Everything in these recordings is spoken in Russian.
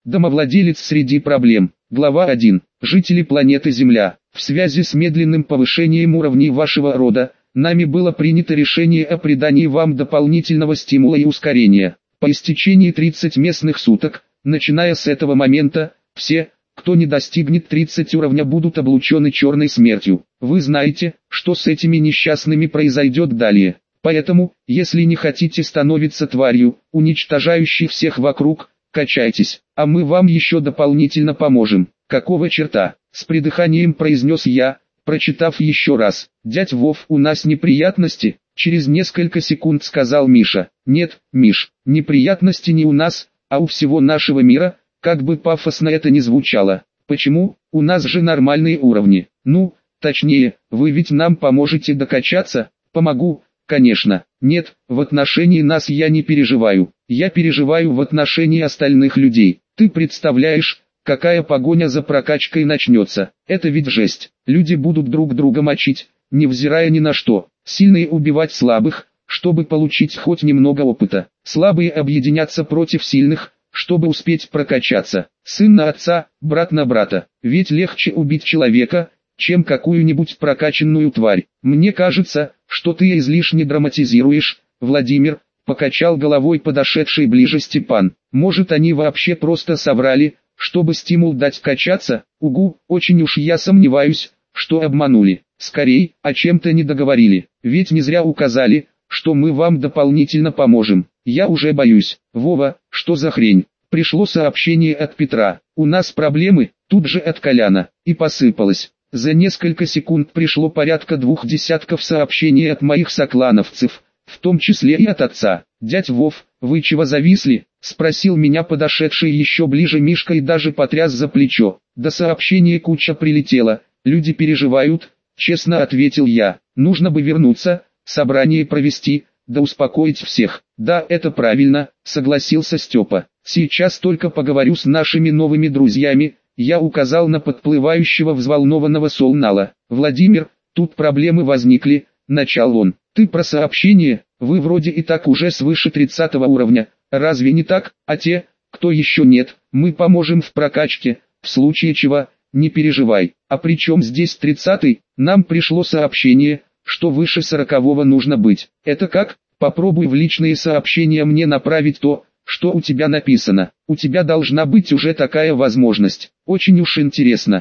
Домовладелец среди проблем. Глава 1. Жители планеты Земля. В связи с медленным повышением уровней вашего рода, нами было принято решение о придании вам дополнительного стимула и ускорения. По истечении 30 местных суток, начиная с этого момента, все, кто не достигнет 30 уровня, будут облучены черной смертью. Вы знаете, что с этими несчастными произойдет далее. Поэтому, если не хотите становиться тварью, уничтожающей всех вокруг, качайтесь, а мы вам еще дополнительно поможем. Какого черта? С придыханием произнес я, прочитав еще раз. Дядь Вов, у нас неприятности? Через несколько секунд сказал Миша. Нет, Миш, неприятности не у нас, а у всего нашего мира, как бы пафосно это ни звучало. Почему? У нас же нормальные уровни. Ну, точнее, вы ведь нам поможете докачаться? Помогу, конечно. Нет, в отношении нас я не переживаю. Я переживаю в отношении остальных людей. Ты представляешь, какая погоня за прокачкой начнется? Это ведь жесть. Люди будут друг друга мочить, невзирая ни на что. Сильные убивать слабых, чтобы получить хоть немного опыта. Слабые объединятся против сильных, чтобы успеть прокачаться. Сын на отца, брат на брата. Ведь легче убить человека, чем какую-нибудь прокачанную тварь. Мне кажется, что ты излишне драматизируешь, Владимир, покачал головой подошедший ближе Степан. Может, они вообще просто соврали, чтобы стимул дать качаться? Угу, очень уж я сомневаюсь, что обманули. Скорей, о чем-то не договорили. Ведь не зря указали, что мы вам дополнительно поможем. Я уже боюсь. Вова, что за хрень? Пришло сообщение от Петра. У нас проблемы, тут же от Коляна. И посыпалось. За несколько секунд пришло порядка 20 сообщений от моих соклановцев, в том числе и от отца. «Дядь Вов, вы чего зависли?» — спросил меня подошедший еще ближе Мишка и даже потряс за плечо. «Да сообщение куча прилетело, люди переживают», — честно ответил я. «Нужно бы вернуться, собрание провести, да успокоить всех». «Да, это правильно», — согласился Степа. «Сейчас только поговорю с нашими новыми друзьями». Я указал на подплывающего взволнованного Солнала. «Владимир, тут проблемы возникли», — начал он. «Ты про сообщение? Вы вроде и так уже свыше 30 уровня, разве не так? А те, кто еще нет, мы поможем в прокачке, в случае чего, не переживай. А при чем здесь 30-й? Нам пришло сообщение, что выше 40-го нужно быть. Это как? Попробуй в личные сообщения мне направить то, что у тебя написано. У тебя должна быть уже такая возможность. Очень уж интересно.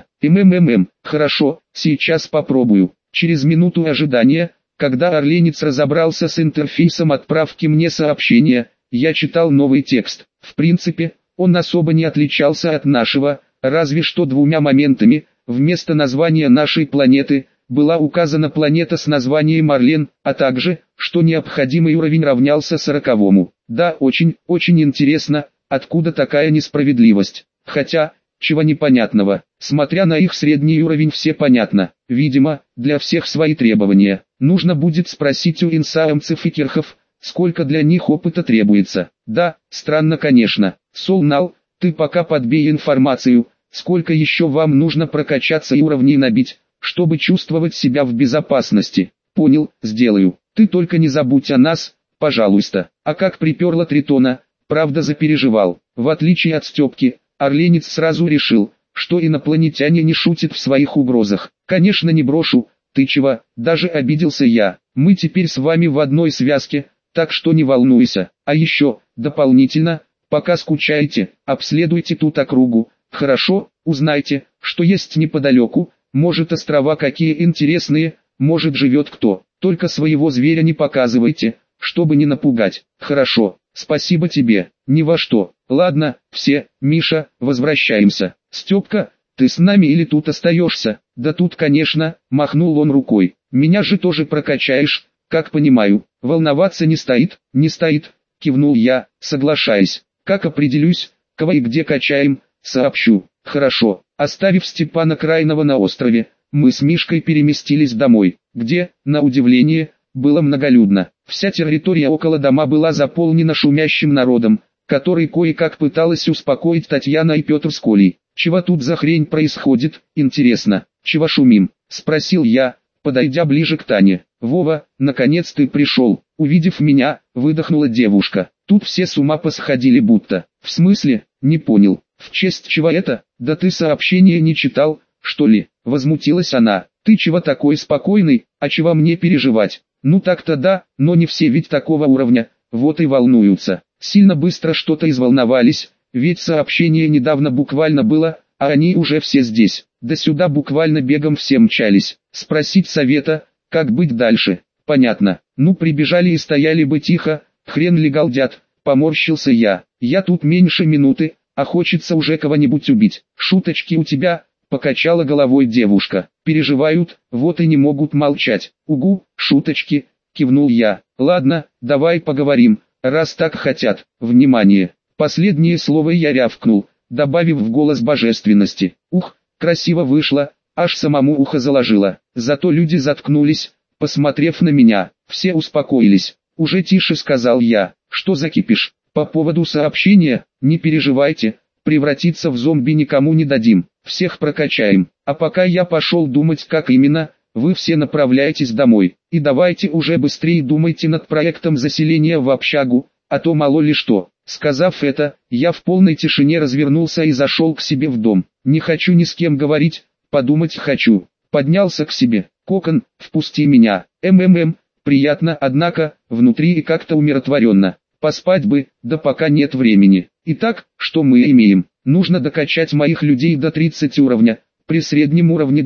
Хорошо, сейчас попробую». Через минуту ожидания, когда Орленец разобрался с интерфейсом отправки мне сообщения, я читал новый текст. В принципе, он особо не отличался от нашего, разве что двумя моментами. Вместо названия нашей планеты была указана планета с названием Орлен, а также, что необходимый уровень равнялся 40-му. Да, очень интересно, откуда такая несправедливость. Хотя, чего непонятного, смотря на их средний уровень, все понятно. Видимо, для всех свои требования. Нужно будет спросить у инсаамцев и кирхов, сколько для них опыта требуется. Да, странно конечно. Солнал, ты пока подбей информацию, сколько еще вам нужно прокачаться и уровней набить, чтобы чувствовать себя в безопасности. Понял, сделаю. Ты только не забудь о нас, пожалуйста. А как приперло Тритона, правда запереживал. В отличие от Степки, Орленец сразу решил, что инопланетяне не шутят в своих угрозах. Конечно, не брошу, ты чего, даже обиделся я. Мы теперь с вами в одной связке, так что не волнуйся. А еще, дополнительно, пока скучаете, обследуйте тут округу. Хорошо, узнайте, что есть неподалеку, может острова какие интересные, может живет кто. Только своего зверя не показывайте, чтобы не напугать. Хорошо, спасибо тебе, ни во что. Ладно, все, Миша, возвращаемся. Степка, ты с нами или тут остаешься? Да тут, конечно, махнул он рукой. Меня же тоже прокачаешь, как понимаю. Волноваться не стоит, кивнул я, соглашаясь. Как определюсь, кого и где качаем, сообщу. Хорошо. Оставив Степана Крайнего на острове, мы с Мишкой переместились домой, где, на удивление, было многолюдно. Вся территория около дома была заполнена шумящим народом, который кое-как пыталась успокоить Татьяна и Петр с Колей. «Чего тут за хрень происходит, интересно, чего шумим?» — спросил я, подойдя ближе к Тане. «Вова, наконец ты пришел!» Увидев меня, выдохнула девушка. Тут все с ума посходили будто. «В смысле?» — не понял. В честь чего это? Да ты сообщение не читал, что ли? Возмутилась она. Ты чего такой спокойный, а чего мне переживать? Ну так-то да, но не все ведь такого уровня, вот и волнуются. Сильно быстро что-то изволновались, ведь сообщение недавно буквально было, а они уже все здесь. Да сюда буквально бегом все мчались. Спросить совета, как быть дальше? Понятно. Ну прибежали и стояли бы тихо, хрен ли галдят, поморщился я. Я тут меньше минуты, а хочется уже кого-нибудь убить. Шуточки у тебя, покачала головой девушка. Переживают, вот и не могут молчать. Угу, шуточки, кивнул я. Ладно, давай поговорим, раз так хотят. Внимание. Последнее слово я рявкнул, добавив в голос божественности. Ух, красиво вышло, аж самому ухо заложило. Зато люди заткнулись, посмотрев на меня. Все успокоились. Уже тише сказал я. Что за кипиш? По поводу сообщения, не переживайте, превратиться в зомби никому не дадим, всех прокачаем. А пока я пошел думать, как именно, вы все направляетесь домой. И давайте уже быстрее думайте над проектом заселения в общагу, а то мало ли что. Сказав это, я в полной тишине развернулся и зашел к себе в дом. Не хочу ни с кем говорить, подумать хочу. Поднялся к себе. Кокон, впусти меня. Приятно, однако, внутри и как-то умиротворенно. Поспать бы, да пока нет времени. Итак, что мы имеем? Нужно докачать моих людей до 30 уровня, при среднем уровне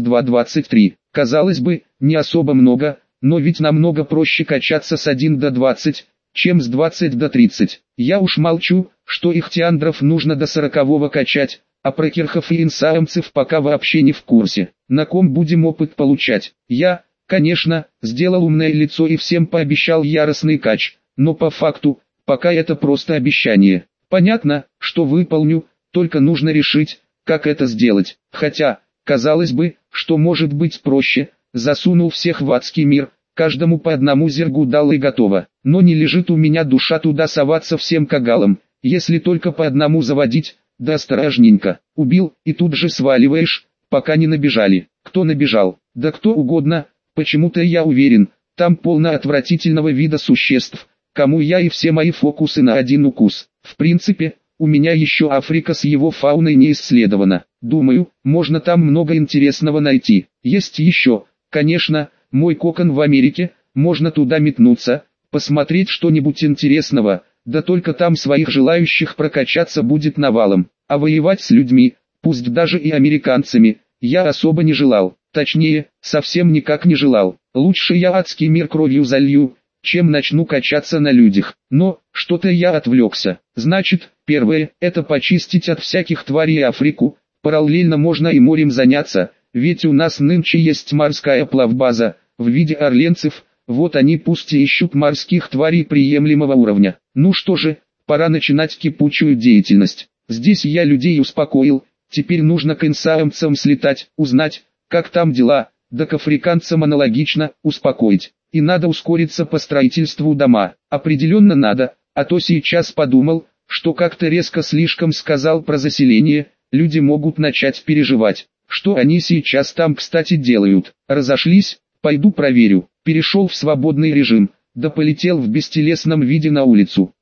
22-23. Казалось бы, не особо много, но ведь намного проще качаться с 1 до 20, чем с 20 до 30. Я уж молчу, что ихтиандров нужно до 40-го качать, а про кирхов и инсаамцев пока вообще не в курсе. На ком будем опыт получать? Я, конечно, сделал умное лицо и всем пообещал яростный кач, но по факту, пока это просто обещание. Понятно, что выполню, только нужно решить, как это сделать. Хотя, казалось бы, что может быть проще, засунул всех в адский мир, каждому по одному зергу дал и готово. Но не лежит у меня душа туда соваться всем кагалам, если только по одному заводить, да осторожненько. Убил, и тут же сваливаешь, пока не набежали. Кто набежал? Да кто угодно, почему-то я уверен, там полно отвратительного вида существ, кому я и все мои фокусы на один укус. В принципе, у меня еще Африка с его фауной не исследована. Думаю, можно там много интересного найти. Есть еще, конечно, мой кокон в Америке, можно туда метнуться, посмотреть что-нибудь интересного, да только там своих желающих прокачаться будет навалом. А воевать с людьми, пусть даже и американцами, я особо не желал. Точнее, совсем никак не желал. Лучше я адский мир кровью залью, чем начну качаться на людях. Но, что-то я отвлекся. Значит, первое, это почистить от всяких тварей Африку, параллельно можно и морем заняться, ведь у нас нынче есть морская плавбаза, в виде орленцев, вот они пусть и ищут морских тварей приемлемого уровня. Ну что же, пора начинать кипучую деятельность. Здесь я людей успокоил, теперь нужно к инсаамцам слетать, узнать, как там дела, да к африканцам аналогично, успокоить. И надо ускориться по строительству дома. Определенно надо, а то сейчас подумал, что как-то резко слишком сказал про заселение, люди могут начать переживать. Что они сейчас там, кстати, делают? Разошлись? Пойду проверю. Перешел в свободный режим, да полетел в бестелесном виде на улицу.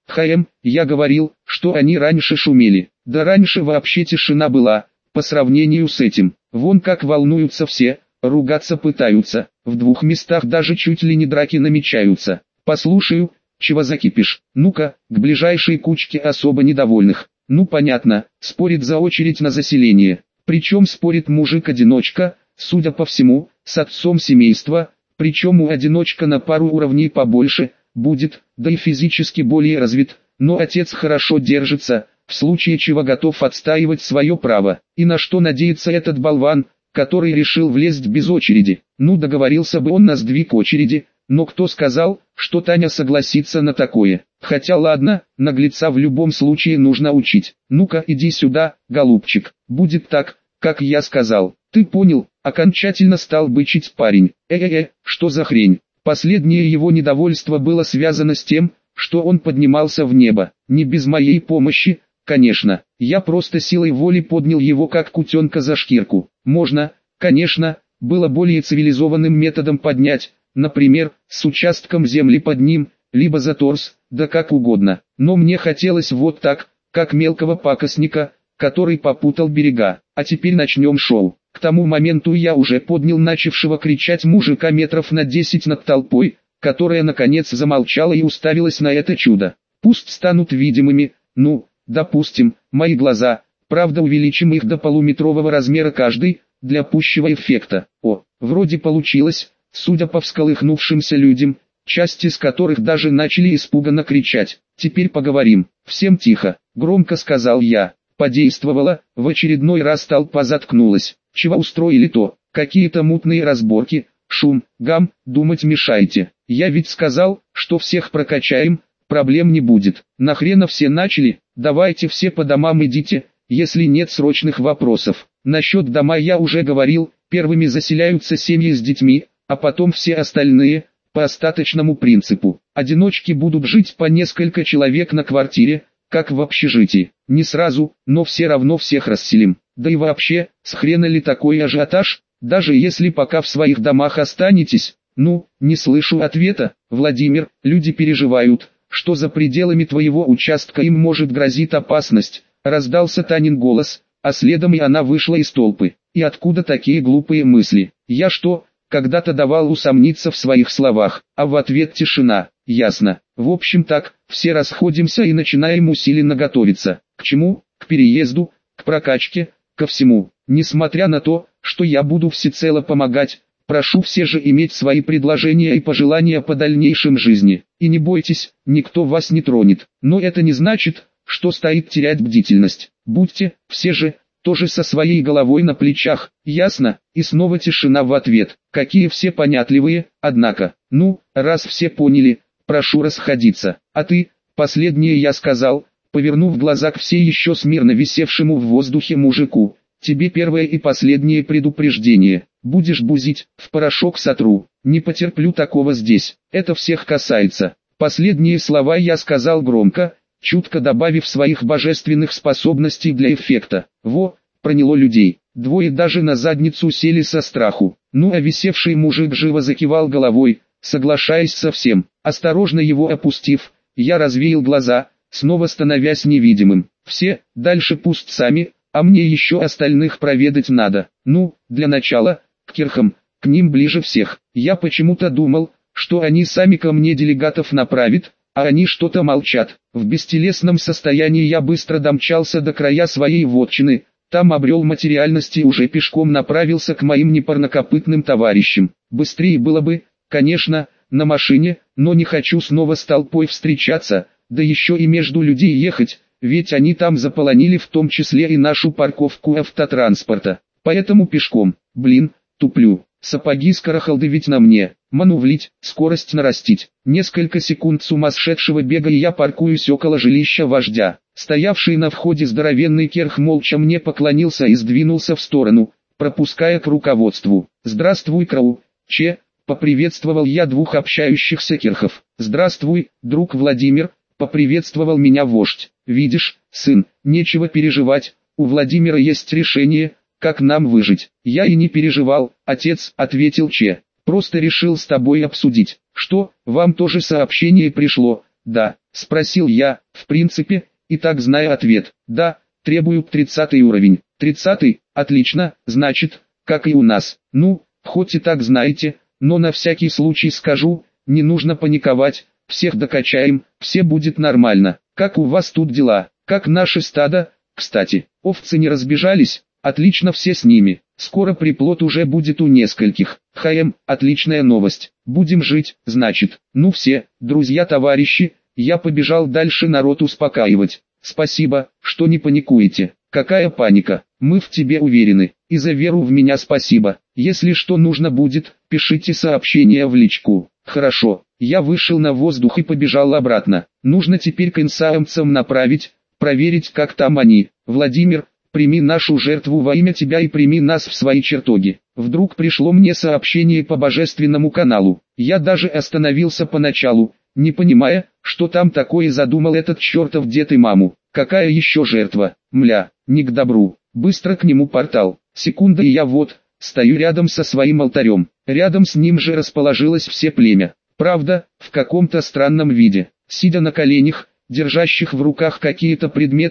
Я говорил, что они раньше шумели. Да раньше вообще тишина была, по сравнению с этим. Вон как волнуются все, ругаться пытаются. В двух местах даже чуть ли не драки намечаются. Послушаю, чего закипишь. Ну-ка, к ближайшей кучке особо недовольных. Ну понятно, спорит за очередь на заселение. Причем спорит мужик-одиночка, судя по всему, с отцом семейства, причем у одиночка на пару уровней побольше, будет, да и физически более развит, но отец хорошо держится, в случае чего готов отстаивать свое право. И на что надеется этот болван, который решил влезть без очереди? Ну договорился бы он на сдвиг очереди, но кто сказал, что Таня согласится на такое? Хотя ладно, наглеца в любом случае нужно учить. Ну-ка иди сюда, голубчик, будет так, как я сказал. Ты понял? Окончательно стал бычить парень. Что за хрень? Последнее его недовольство было связано с тем, что он поднимался в небо. Не без моей помощи, конечно. Я просто силой воли поднял его как кутенка за шкирку. Можно, конечно, было более цивилизованным методом поднять, например, с участком земли под ним, либо за торс, да как угодно. Но мне хотелось вот так, как мелкого пакостника, который попутал берега. А теперь начнем шоу. К тому моменту я уже поднял начавшего кричать мужика метров на 10 над толпой, которая наконец замолчала и уставилась на это чудо. Пусть станут видимыми, ну, допустим, мои глаза, правда увеличим их до полуметрового размера каждый, для пущего эффекта. О, вроде получилось, судя по всколыхнувшимся людям, часть из которых даже начали испуганно кричать. Теперь поговорим. Всем тихо, громко сказал я. Подействовало, в очередной раз толпа заткнулась. Чего устроили-то? Какие-то мутные разборки, шум, гам, думать мешаете. Я ведь сказал, что всех прокачаем, проблем не будет. Нахрена все начали? Давайте все по домам идите, если нет срочных вопросов. Насчет дома я уже говорил, первыми заселяются семьи с детьми, а потом все остальные, по остаточному принципу. Одиночки будут жить по несколько человек на квартире, как в общежитии. Не сразу, но все равно всех расселим. Да и вообще, с хрена ли такой ажиотаж, даже если пока в своих домах останетесь? Ну, не слышу ответа. Владимир, люди переживают, что за пределами твоего участка им может грозить опасность. Раздался Танин голос, а следом и она вышла из толпы. И откуда такие глупые мысли? Я что, когда-то давал усомниться в своих словах, а в ответ тишина. Ясно. В общем так, все расходимся и начинаем усиленно готовиться. К чему? К переезду, к прокачке, ко всему. Несмотря на то, что я буду всецело помогать, прошу все же иметь свои предложения и пожелания по дальнейшем жизни. И не бойтесь, никто вас не тронет. Но это не значит, что стоит терять бдительность. Будьте, все же, тоже со своей головой на плечах, ясно? И снова тишина в ответ. Какие все понятливые, однако. Ну, раз все поняли, прошу расходиться. А ты, последнее я сказал, повернув глаза к все еще смирно висевшему в воздухе мужику. Тебе первое и последнее предупреждение. Будешь бузить, в порошок сотру. Не потерплю такого здесь. Это всех касается. Последние слова я сказал громко, чутко добавив своих божественных способностей для эффекта. Во, проняло людей. Двое даже на задницу сели со страху. Ну а висевший мужик живо закивал головой, соглашаясь со всем. Осторожно его опустив, я развеял глаза, снова становясь невидимым. Все, дальше пусть сами, а мне еще остальных проведать надо. Ну, для начала, к кирхам, к ним ближе всех. Я почему-то думал, что они сами ко мне делегатов направят, а они что-то молчат. В бестелесном состоянии я быстро домчался до края своей вотчины, там обрел материальность и уже пешком направился к моим непарнокопытным товарищам. Быстрее было бы, конечно, на машине, но не хочу снова с толпой встречаться, да еще и между людей ехать, ведь они там заполонили в том числе и нашу парковку автотранспорта. Поэтому пешком, блин, туплю. Сапоги скорохалды ведь на мне, манувлить, скорость нарастить. Несколько секунд сумасшедшего бега и я паркуюсь около жилища вождя. Стоявший на входе здоровенный керх молча мне поклонился и сдвинулся в сторону, пропуская к руководству. «Здравствуй, Крау, Че», — поприветствовал я двух общающихся керхов. «Здравствуй, друг Владимир», — поприветствовал меня вождь. «Видишь, сын, нечего переживать, у Владимира есть решение, как нам выжить». «Я и не переживал, отец», — ответил Че. «Просто решил с тобой обсудить». «Что, вам тоже сообщение пришло?» «Да», — спросил я, в принципе, и так зная ответ. «Да, требуют 30 уровень». 30-й, отлично, значит, как и у нас. Ну, хоть и так знаете, но на всякий случай скажу, не нужно паниковать, всех докачаем, все будет нормально. Как у вас тут дела? Как наше стадо? Кстати, овцы не разбежались? Отлично, все с ними. Скоро приплод уже будет у нескольких. Отличная новость. Будем жить, значит. Ну все, друзья-товарищи, я побежал дальше народ успокаивать. Спасибо, что не паникуете. Какая паника? Мы в тебе уверены. И за веру в меня спасибо. Если что нужно будет, пишите сообщения в личку. Хорошо. Я вышел на воздух и побежал обратно. Нужно теперь к инсаамцам направить, проверить, как там они. Владимир, прими нашу жертву во имя тебя и прими нас в свои чертоги. Вдруг пришло мне сообщение по божественному каналу. Я даже остановился поначалу, не понимая, что там такое задумал этот чертов дед и маму. Какая еще жертва? Мля, не к добру. Быстро к нему портал. Секунда и я вот, стою рядом со своим алтарем. Рядом с ним же расположилось все племя. Правда, в каком-то странном виде. Сидя на коленях, держащих в руках какие-то предметы,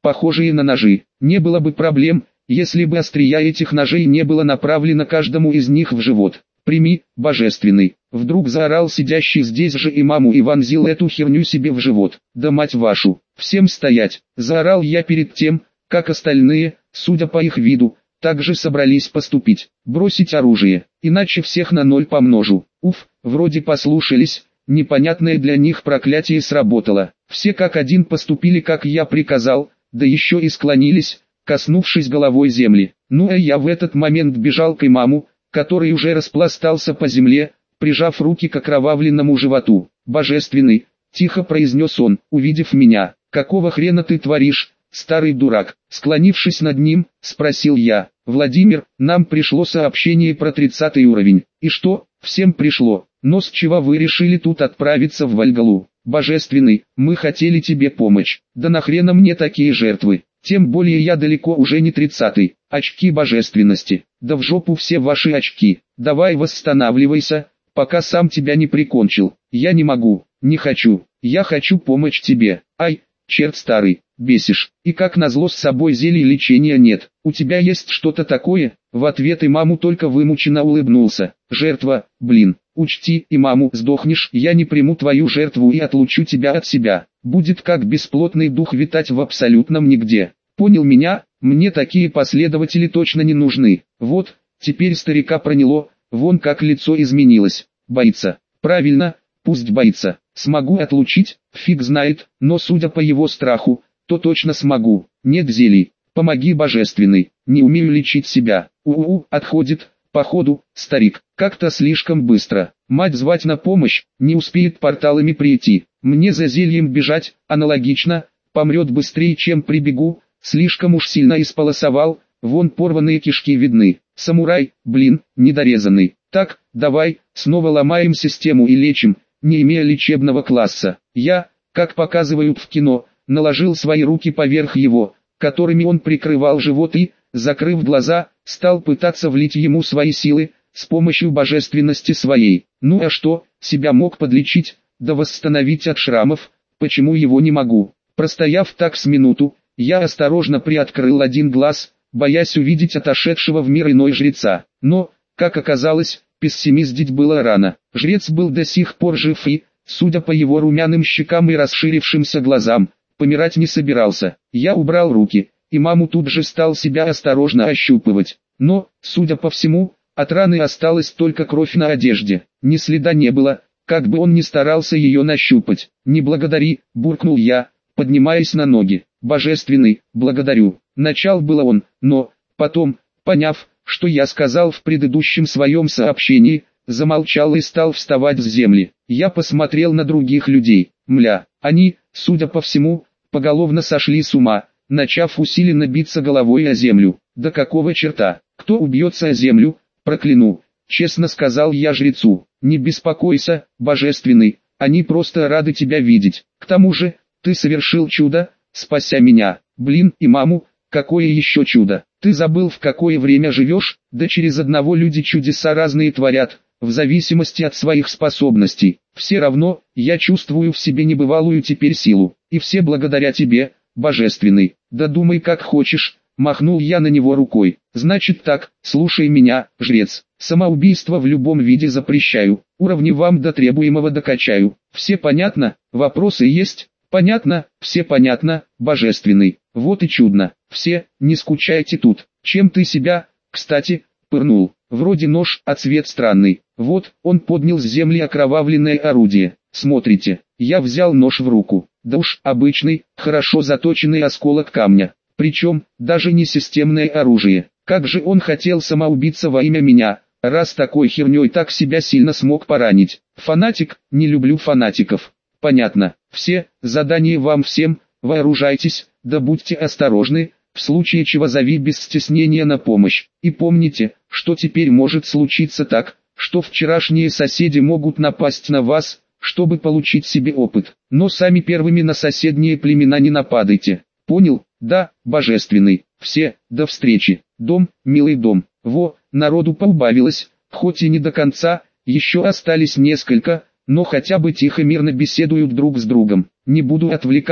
похожие на ножи. Не было бы проблем, если бы острия этих ножей не было направлено каждому из них в живот. «Прими, божественный!» Вдруг заорал сидящий здесь же имаму и вонзил эту херню себе в живот. «Да мать вашу! Всем стоять!» Заорал я перед тем, как остальные, судя по их виду, также собрались поступить. «Бросить оружие, иначе всех на 0 помножу». Уф, вроде послушались, непонятное для них проклятие сработало. Все как один поступили, как я приказал, да еще и склонились, коснувшись головой земли. Ну а я в этот момент бежал к имаму, который уже распластался по земле, прижав руки к окровавленному животу. «Божественный», — тихо произнес он, увидев меня. «Какого хрена ты творишь, старый дурак?» Склонившись над ним, спросил я. «Владимир, нам пришло сообщение про 30 уровень». «И что, всем пришло? Но с чего вы решили тут отправиться в Вальгалу?» «Божественный, мы хотели тебе помочь». «Да нахрена мне такие жертвы? Тем более я далеко уже не 30-й. Очки божественности. Да в жопу все ваши очки. Давай восстанавливайся, пока сам тебя не прикончил». «Я не могу, не хочу. Я хочу помочь тебе». «Ай, черт старый, бесишь. И как назло с собой зелья лечения нет. У тебя есть что-то такое?» В ответ имаму только вымученно улыбнулся. «Жертва, блин. Учти, имаму, сдохнешь, я не приму твою жертву и отлучу тебя от себя. Будет как бесплотный дух витать в абсолютном нигде. Понял меня? Мне такие последователи точно не нужны». Вот, теперь старика проняло, вон как лицо изменилось. «Боится». «Правильно, пусть боится. Смогу отлучить? Фиг знает, но судя по его страху, то точно смогу. Нет зелий. Помоги, божественный. Не умею лечить себя». Отходит. Походу, старик, как-то слишком быстро. Мать звать на помощь, не успеет порталами прийти. Мне за зельем бежать, аналогично, помрет быстрее, чем прибегу. Слишком уж сильно исполосовал, вон порванные кишки видны. Самурай, блин, недорезанный. Так, давай, снова ломаем систему и лечим, не имея лечебного класса. Я, как показывают в кино, наложил свои руки поверх его, которыми он прикрывал живот и, закрыв глаза, стал пытаться влить ему свои силы, с помощью божественности своей. Ну а что, себя мог подлечить, да восстановить от шрамов, почему его не могу? Простояв так с минуту, я осторожно приоткрыл один глаз, боясь увидеть отошедшего в мир иной жреца. Но, как оказалось, пессимистить было рано. Жрец был до сих пор жив и, судя по его румяным щекам и расширившимся глазам, помирать не собирался. Я убрал руки. Имаму тут же стал себя осторожно ощупывать. Но, судя по всему, от раны осталась только кровь на одежде. Ни следа не было, как бы он ни старался ее нащупать. «Не благодари», — буркнул я, поднимаясь на ноги. «Божественный, благодарю». Начал было он, но, потом, поняв, что я сказал в предыдущем своем сообщении, замолчал и стал вставать с земли. Я посмотрел на других людей. Мля, они, судя по всему, поголовно сошли с ума, начав усиленно биться головой о землю. «Да какого черта? Кто убьется о землю? Прокляну!» Честно сказал я жрецу. «Не беспокойся, божественный, они просто рады тебя видеть. К тому же, ты совершил чудо, спася меня». «Блин, имаму, какое еще чудо? Ты забыл, в какое время живешь? Да через одного люди чудеса разные творят, в зависимости от своих способностей. Все равно, я чувствую в себе небывалую теперь силу, и все благодаря тебе, божественный». «Да думай как хочешь», — махнул я на него рукой. «Значит так, слушай меня, жрец. Самоубийство в любом виде запрещаю, уровни вам до требуемого докачаю. Все понятно? Вопросы есть?» «Понятно, все понятно, божественный. Вот и чудно. Все, не скучайте тут. Чем ты себя, кстати, пырнул? Вроде нож, а цвет странный». Вот, он поднял с земли окровавленное орудие. «Смотрите». Я взял нож в руку. Да уж, обычный, хорошо заточенный осколок камня. Причем, даже не системное оружие. Как же он хотел самоубиться во имя меня, раз такой херней так себя сильно смог поранить. Фанатик, не люблю фанатиков. Понятно. Все, задание вам всем, вооружайтесь, да будьте осторожны, в случае чего зови без стеснения на помощь. И помните, что теперь может случиться так, что вчерашние соседи могут напасть на вас, чтобы получить себе опыт. Но сами первыми на соседние племена не нападайте. Понял? Да, божественный. Все, до встречи. Дом, милый дом. Во, народу поубавилось, хоть и не до конца, еще остались несколько, но хотя бы тихо мирно беседуют друг с другом. Не буду отвлекать,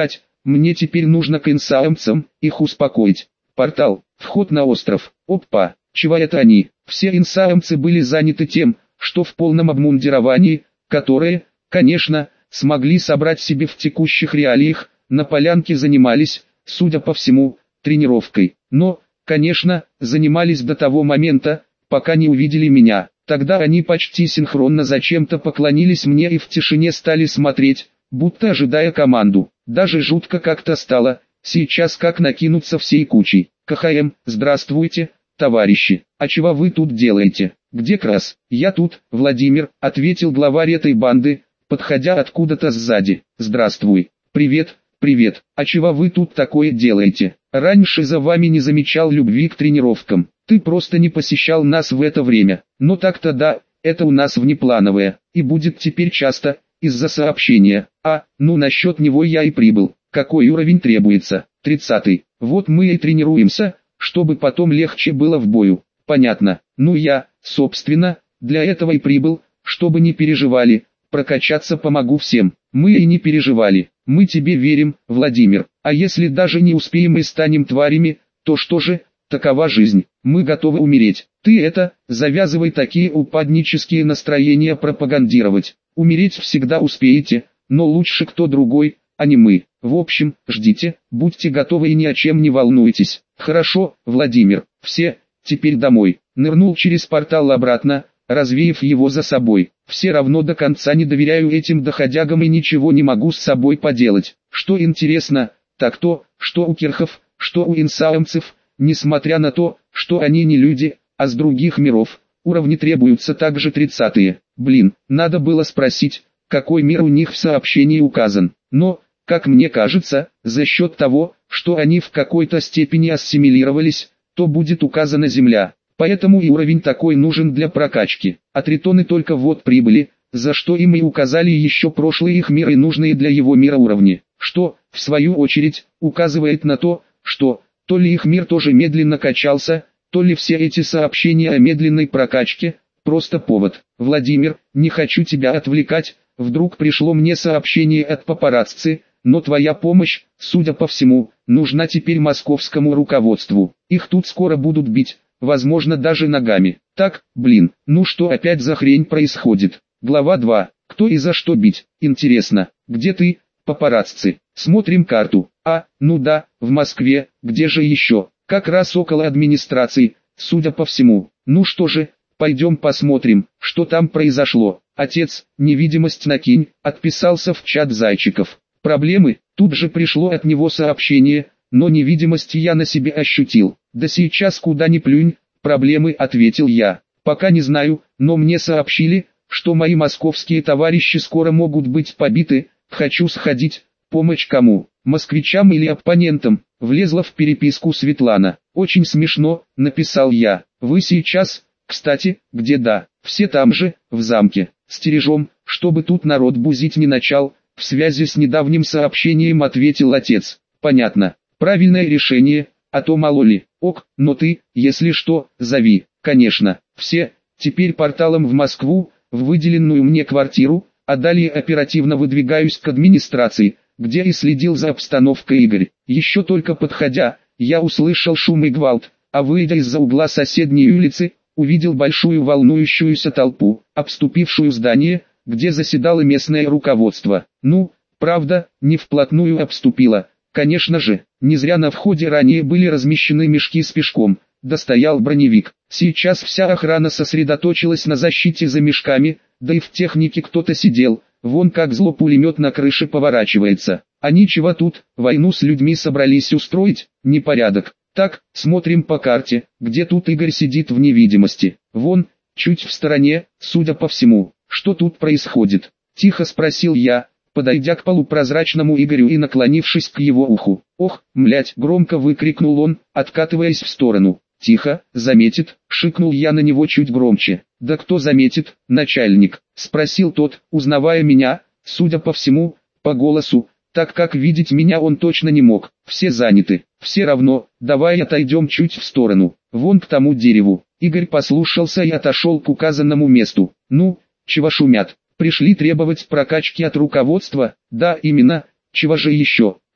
мне теперь нужно к инсаамцам, их успокоить. Портал, вход на остров. Опа, чего это они? Все инсаамцы были заняты тем, что в полном обмундировании, которые, конечно, смогли собрать себе в текущих реалиях, на полянке занимались, судя по всему, тренировкой. Но, конечно, занимались до того момента, пока не увидели меня. Тогда они почти синхронно зачем-то поклонились мне и в тишине стали смотреть, будто ожидая команду. Даже жутко как-то стало, сейчас как накинуться всей кучей. КХМ, здравствуйте, товарищи, а чего вы тут делаете? Где Крас? Я тут, Владимир, ответил главарь этой банды, подходя откуда-то сзади. Здравствуй, привет, привет, а чего вы тут такое делаете? Раньше за вами не замечал любви к тренировкам. Ты просто не посещал нас в это время. Но так-то да, это у нас внеплановое, и будет теперь часто, из-за сообщения. Ну насчет него я и прибыл. Какой уровень требуется? 30-й. Вот мы и тренируемся, чтобы потом легче было в бою. Понятно. Ну я, собственно, для этого и прибыл, чтобы не переживали. Прокачаться помогу всем. Мы и не переживали. Мы тебе верим, Владимир. А если даже не успеем и станем тварями, то что же? Такова жизнь, мы готовы умереть. Ты это, завязывай такие упаднические настроения пропагандировать. Умереть всегда успеете, но лучше кто другой, а не мы. В общем, ждите, будьте готовы и ни о чем не волнуйтесь. Хорошо, Владимир, все, теперь домой. Нырнул через портал обратно, развеяв его за собой. Все равно до конца не доверяю этим доходягам и ничего не могу с собой поделать. Что интересно, так то, что у кирхов, что у инсаамцев, несмотря на то, что они не люди, а с других миров, уровни требуются также 30-е. Блин, надо было спросить, какой мир у них в сообщении указан. Но, как мне кажется, за счет того, что они в какой-то степени ассимилировались, то будет указана Земля. Поэтому и уровень такой нужен для прокачки. А тритоны только вот прибыли, за что им и указали еще прошлые их миры и нужные для его мира уровни. Что, в свою очередь, указывает на то, что то ли их мир тоже медленно качался, то ли все эти сообщения о медленной прокачке – просто повод. Владимир, не хочу тебя отвлекать, вдруг пришло мне сообщение от папарацци, но твоя помощь, судя по всему, нужна теперь московскому руководству. Их тут скоро будут бить, возможно даже ногами. Так, блин, ну что опять за хрень происходит? Глава 2. Кто и за что бить? Интересно, где ты, папарацци? Смотрим карту. Ну да, в Москве, где же еще? Как раз около администрации, судя по всему. Ну что же, пойдем посмотрим, что там произошло. Отец, невидимость накинь, отписался в чат Зайчиков. Проблемы, тут же пришло от него сообщение, но невидимость я на себе ощутил. Да сейчас куда ни плюнь, проблемы, ответил я. Пока не знаю, но мне сообщили, что мои московские товарищи скоро могут быть побиты, хочу сходить, помощь кому? Москвичам или оппонентам? Влезла в переписку Светлана. Очень смешно, написал я. Вы сейчас, кстати, где? Да, все там же, в замке. Стережем, чтобы тут народ бузить не начал. В связи с недавним сообщением ответил отец. Понятно. Правильное решение, а то мало ли. Ок, но ты, если что, зови. Конечно, все, теперь порталом в Москву, в выделенную мне квартиру, а далее оперативно выдвигаюсь к администрации, где и следил за обстановкой Игорь. Еще только подходя, я услышал шум и гвалт, а выйдя из-за угла соседней улицы, увидел большую волнующуюся толпу, обступившую здание, где заседало местное руководство. Ну, правда, не вплотную обступило. Конечно же, не зря на входе ранее были размещены мешки с пешком, да стоял броневик. Сейчас вся охрана сосредоточилась на защите за мешками, да и в технике кто-то сидел, вон как зло пулемет на крыше поворачивается. А ничего тут, войну с людьми собрались устроить, непорядок. Так, смотрим по карте, где тут Игорь сидит в невидимости. Вон, чуть в стороне, судя по всему. Что тут происходит? Тихо спросил я, подойдя к полупрозрачному Игорю и наклонившись к его уху. Ох, млять, громко выкрикнул он, откатываясь в сторону. Тихо, заметит, шикнул я на него чуть громче. Да кто заметит, начальник, спросил тот, узнавая меня, судя по всему, по голосу, так как видеть меня он точно не мог. Все заняты, все равно, давай отойдем чуть в сторону, вон к тому дереву. Игорь послушался и отошел к указанному месту. Ну, чего шумят? Пришли требовать прокачки от руководства? Да, именно, чего же еще?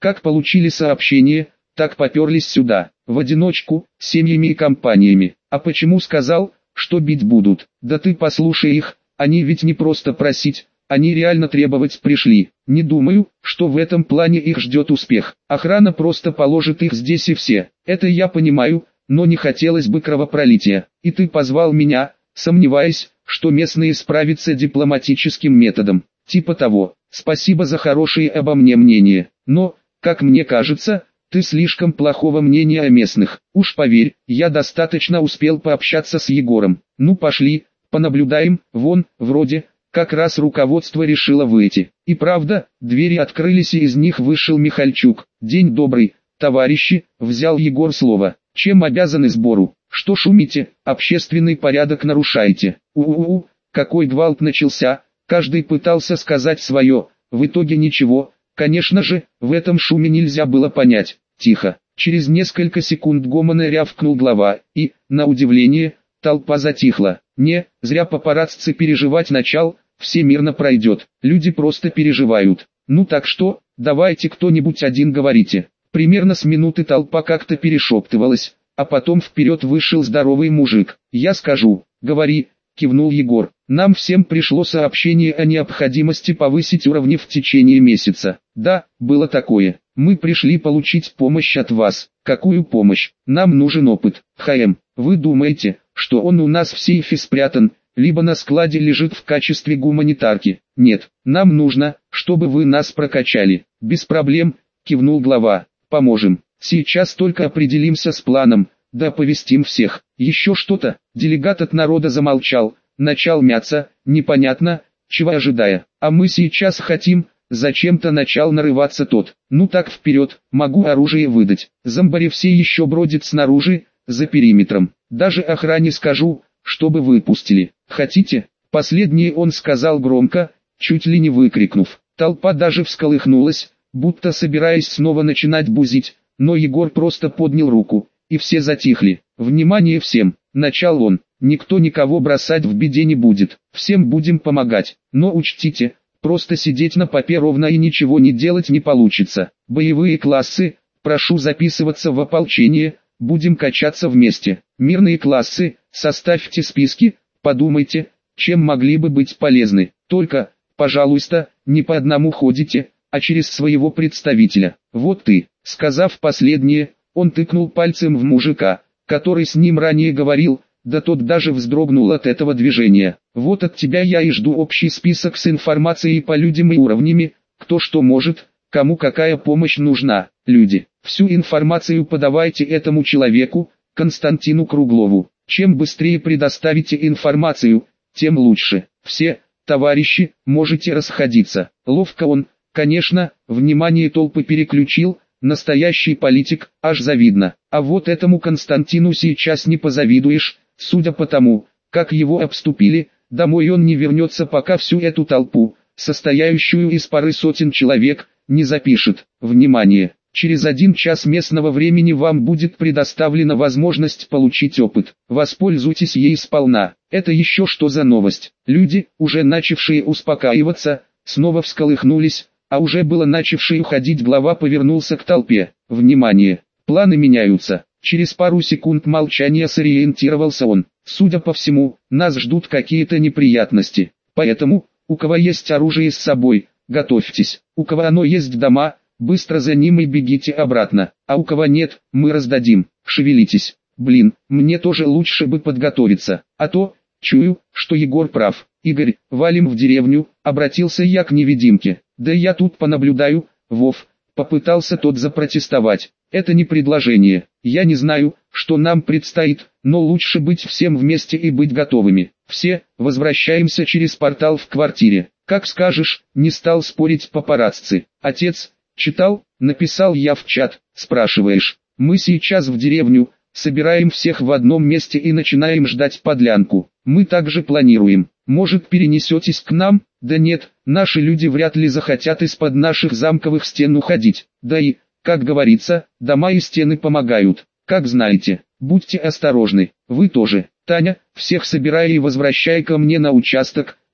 Как получили сообщение, так поперлись сюда, в одиночку, семьями и компаниями. А почему сказал, что бить будут? Да ты послушай их, они ведь не просто просить, они реально требовать пришли. Не думаю, что в этом плане их ждет успех. Охрана просто положит их здесь и все. Это я понимаю, но не хотелось бы кровопролития. И ты позвал меня, сомневаясь, что местные справятся дипломатическим методом. Типа того. Спасибо за хорошее обо мне мнение. Но, как мне кажется, ты слишком плохого мнения о местных. Уж поверь, я достаточно успел пообщаться с Егором. Ну пошли, понаблюдаем, вон, вроде, как раз руководство решило выйти. И правда, двери открылись и из них вышел Михальчук. День добрый, товарищи, взял Егор слово. Чем обязаны сбору? Что шумите, общественный порядок нарушаете? У-у-у, какой гвалт начался, каждый пытался сказать свое, в итоге ничего. Конечно же, в этом шуме нельзя было понять. Тихо. Через несколько секунд гомона рявкнул глава, и, на удивление, толпа затихла. Не, зря папарацци переживать начал, все мирно пройдет, люди просто переживают. Ну так что, давайте кто-нибудь один говорите. Примерно с минуты толпа как-то перешептывалась, а потом вперед вышел здоровый мужик. Я скажу, говори, кивнул Егор. Нам всем пришло сообщение о необходимости повысить уровни в течение месяца. Да, было такое. Мы пришли получить помощь от вас. Какую помощь? Нам нужен опыт. Вы думаете, что он у нас в сейфе спрятан, либо на складе лежит в качестве гуманитарки? Нет, нам нужно, чтобы вы нас прокачали. Без проблем, кивнул глава. Поможем. Сейчас только определимся с планом, да оповестим всех. Еще что-то? Делегат от народа замолчал, начал мяться, непонятно, чего ожидая. А мы сейчас хотим, зачем-то начал нарываться тот. Ну так вперед, могу оружие выдать. Зомбари все еще бродят снаружи, за периметром. Даже охране скажу, чтобы выпустили. Хотите? Последнее он сказал громко, чуть ли не выкрикнув. Толпа даже всколыхнулась, будто собираясь снова начинать бузить, но Егор просто поднял руку, и все затихли. «Внимание всем!» – начал он. «Никто никого бросать в беде не будет, всем будем помогать, но учтите, просто сидеть на попе ровно и ничего не делать не получится. Боевые классы, прошу записываться в ополчение, будем качаться вместе. Мирные классы, составьте списки, подумайте, чем могли бы быть полезны. Только, пожалуйста, не по одному ходите, а через своего представителя. Вот ты». Сказав последнее, он тыкнул пальцем в мужика, который с ним ранее говорил, да тот даже вздрогнул от этого движения. «Вот от тебя я и жду общий список с информацией по людям и уровнями, кто что может, кому какая помощь нужна. Люди, всю информацию подавайте этому человеку, Константину Круглову. Чем быстрее предоставите информацию, тем лучше. Все, товарищи, можете расходиться». Ловко он, конечно, внимание толпы переключил. Настоящий политик, аж завидно. А вот этому Константину сейчас не позавидуешь, судя по тому, как его обступили, домой он не вернется, пока всю эту толпу, состоящую из пары сотен человек, не запишет. Внимание! Через 1 час местного времени вам будет предоставлена возможность получить опыт. Воспользуйтесь ей сполна. Это еще что за новость? Люди, уже начавшие успокаиваться, снова всколыхнулись. А уже было начавший уходить глава повернулся к толпе. Внимание! Планы меняются. Через пару секунд молчания сориентировался он. Судя по всему, нас ждут какие-то неприятности. Поэтому, у кого есть оружие с собой, готовьтесь. У кого оно есть дома, быстро за ним и бегите обратно. А у кого нет, мы раздадим. Шевелитесь. Блин, мне тоже лучше бы подготовиться. А то, чую, что Егор прав. Игорь, валим в деревню, обратился я к невидимке. Да я тут понаблюдаю, Вов, попытался тот запротестовать. Это не предложение. Я не знаю, что нам предстоит, но лучше быть всем вместе и быть готовыми. Все, возвращаемся через портал в квартире. Как скажешь, не стал спорить папарацци. Отец, читал, написал я в чат, спрашиваешь. Мы сейчас в деревню, собираем всех в одном месте и начинаем ждать подлянку. Мы также планируем. Может, перенесетесь к нам? Да нет, наши люди вряд ли захотят из-под наших замковых стен уходить. Да и, как говорится, дома и стены помогают. Как знаете, будьте осторожны, вы тоже. Таня, всех собирай и возвращай ко мне на участок,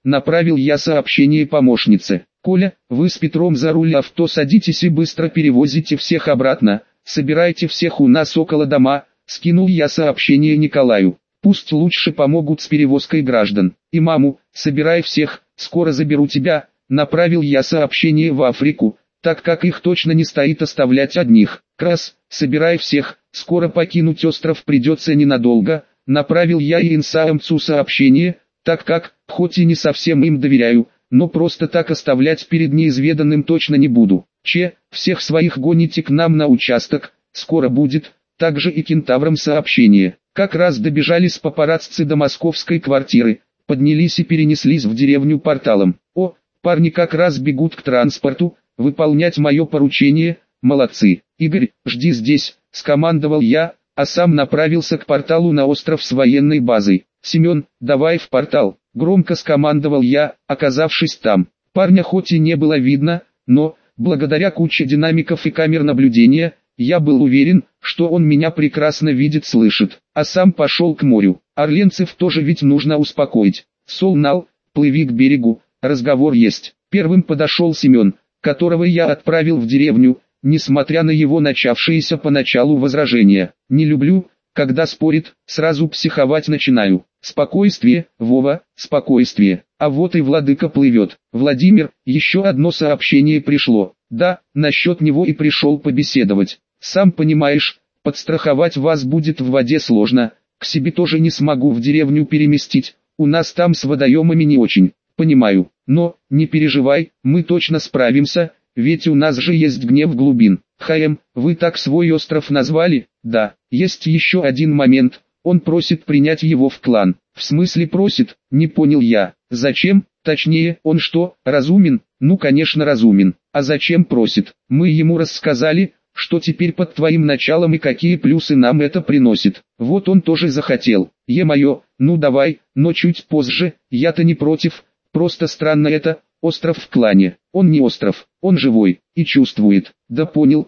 направил я сообщение помощнице. Коля, вы с Петром за руль авто садитесь и быстро перевозите всех обратно, собирайте всех у нас около дома, скинул я сообщение Николаю. Пусть лучше помогут с перевозкой граждан. И маму, собирай всех, скоро заберу тебя, направил я сообщение в Африку, так как их точно не стоит оставлять одних. Крас, собирай всех, скоро покинуть остров придется ненадолго, направил я и инсаамцу сообщение, так как, хоть и не совсем им доверяю, но просто так оставлять перед неизведанным точно не буду. Всех своих гоните к нам на участок, скоро будет, также и кентаврам сообщение. Как раз добежали с папарацци до московской квартиры, поднялись и перенеслись в деревню порталом. О, парни как раз бегут к транспорту, выполнять мое поручение, молодцы. Игорь, жди здесь, скомандовал я, а сам направился к порталу на остров с военной базой. Семен, давай в портал, громко скомандовал я, оказавшись там. Парня хоть и не было видно, но, благодаря куче динамиков и камер наблюдения, я был уверен, что он меня прекрасно видит, слышит, а сам пошел к морю. Орленцев тоже ведь нужно успокоить. Солнал, плыви к берегу, разговор есть. Первым подошел Семен, которого я отправил в деревню, несмотря на его начавшиеся поначалу возражения. Не люблю, когда спорит, сразу психовать начинаю. Спокойствие, Вова, спокойствие. А вот и владыка плывет. Владимир, еще одно сообщение пришло. Да, насчет него и пришел побеседовать. Сам понимаешь, подстраховать вас будет в воде сложно. К себе тоже не смогу в деревню переместить. У нас там с водоемами не очень. Понимаю, но, не переживай, мы точно справимся, ведь у нас же есть гнев глубин. Вы так свой остров назвали? Да, есть еще один момент, он просит принять его в клан. В смысле просит, не понял я. Зачем? Точнее, он что, разумен? Ну конечно разумен. А зачем просит? Мы ему рассказали, что теперь под твоим началом и какие плюсы нам это приносит. Вот он тоже захотел. Е-мое, ну давай, но чуть позже, я-то не против. Просто странно это, остров в клане. Он не остров, он живой, и чувствует. Да понял.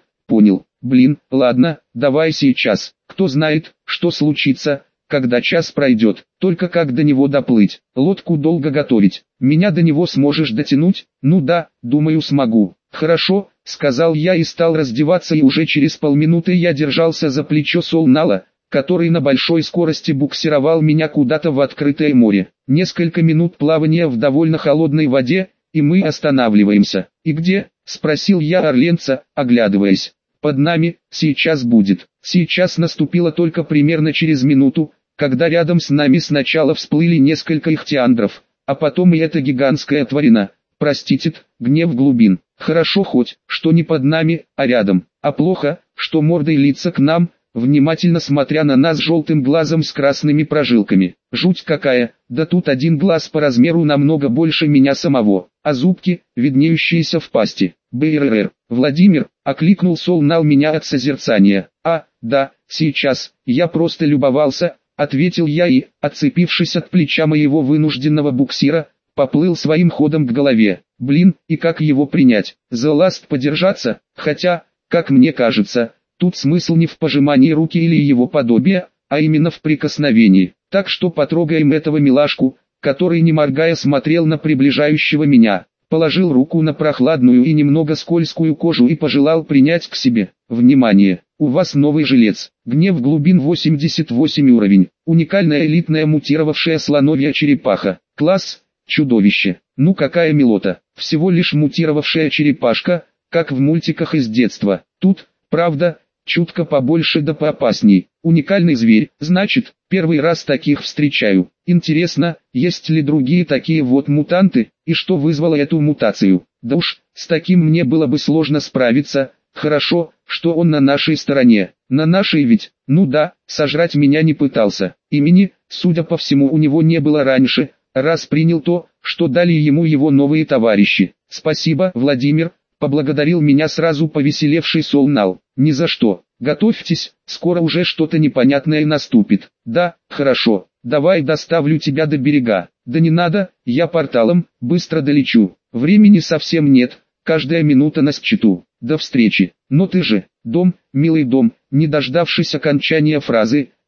Блин, ладно, давай сейчас. Кто знает, что случится, когда час пройдет. Только как до него доплыть? Лодку долго готовить. Меня до него сможешь дотянуть? Ну да, думаю смогу. Хорошо, сказал я и стал раздеваться, и уже через полминуты я держался за плечо Солнала, который на большой скорости буксировал меня куда-то в открытое море. Несколько минут плавания в довольно холодной воде, и мы останавливаемся. «И где?» – спросил я орленца, оглядываясь. «Под нами, сейчас будет». Сейчас наступило только примерно через минуту, когда рядом с нами сначала всплыли несколько ихтиандров, а потом и эта гигантская тварина, простите, гнев глубин. Хорошо хоть, что не под нами, а рядом, а плохо, что мордой лица к нам, внимательно смотря на нас желтым глазом с красными прожилками. Жуть какая, да тут один глаз по размеру намного больше меня самого, а зубки, виднеющиеся в пасти. БРР. Владимир, окликнул Солнал меня от созерцания. А, да, сейчас, я просто любовался, ответил я и, отцепившись от плеча моего вынужденного буксира, поплыл своим ходом к голове. Блин, и как его принять? За ласт подержаться? Хотя, как мне кажется, тут смысл не в пожимании руки или его подобия, а именно в прикосновении. Так что потрогаем этого милашку, который не моргая смотрел на приближающего меня. Положил руку на прохладную и немного скользкую кожу и пожелал принять к себе. Внимание! У вас новый жилец. Гнев глубин 88 уровень. Уникальная элитная мутировавшая слоновья черепаха. Класс – чудовище. Ну какая милота. Всего лишь мутировавшая черепашка, как в мультиках из детства. Тут, правда, чутко побольше да поопасней. Уникальный зверь, значит, первый раз таких встречаю. Интересно, есть ли другие такие вот мутанты, и что вызвало эту мутацию? Да уж, с таким мне было бы сложно справиться. Хорошо, что он на нашей стороне. На нашей ведь, ну да, сожрать меня не пытался. Имени, судя по всему, у него не было раньше, раз принял то, что дали ему его новые товарищи. Спасибо, Владимир, поблагодарил меня сразу повеселевший Солнал. Ни за что. Готовьтесь, скоро уже что-то непонятное наступит. Да, хорошо, давай доставлю тебя до берега. Да не надо, я порталом, быстро долечу. Времени совсем нет, каждая минута на счету. До встречи. Но ты же, дом, милый дом, не дождавшись окончания фразы,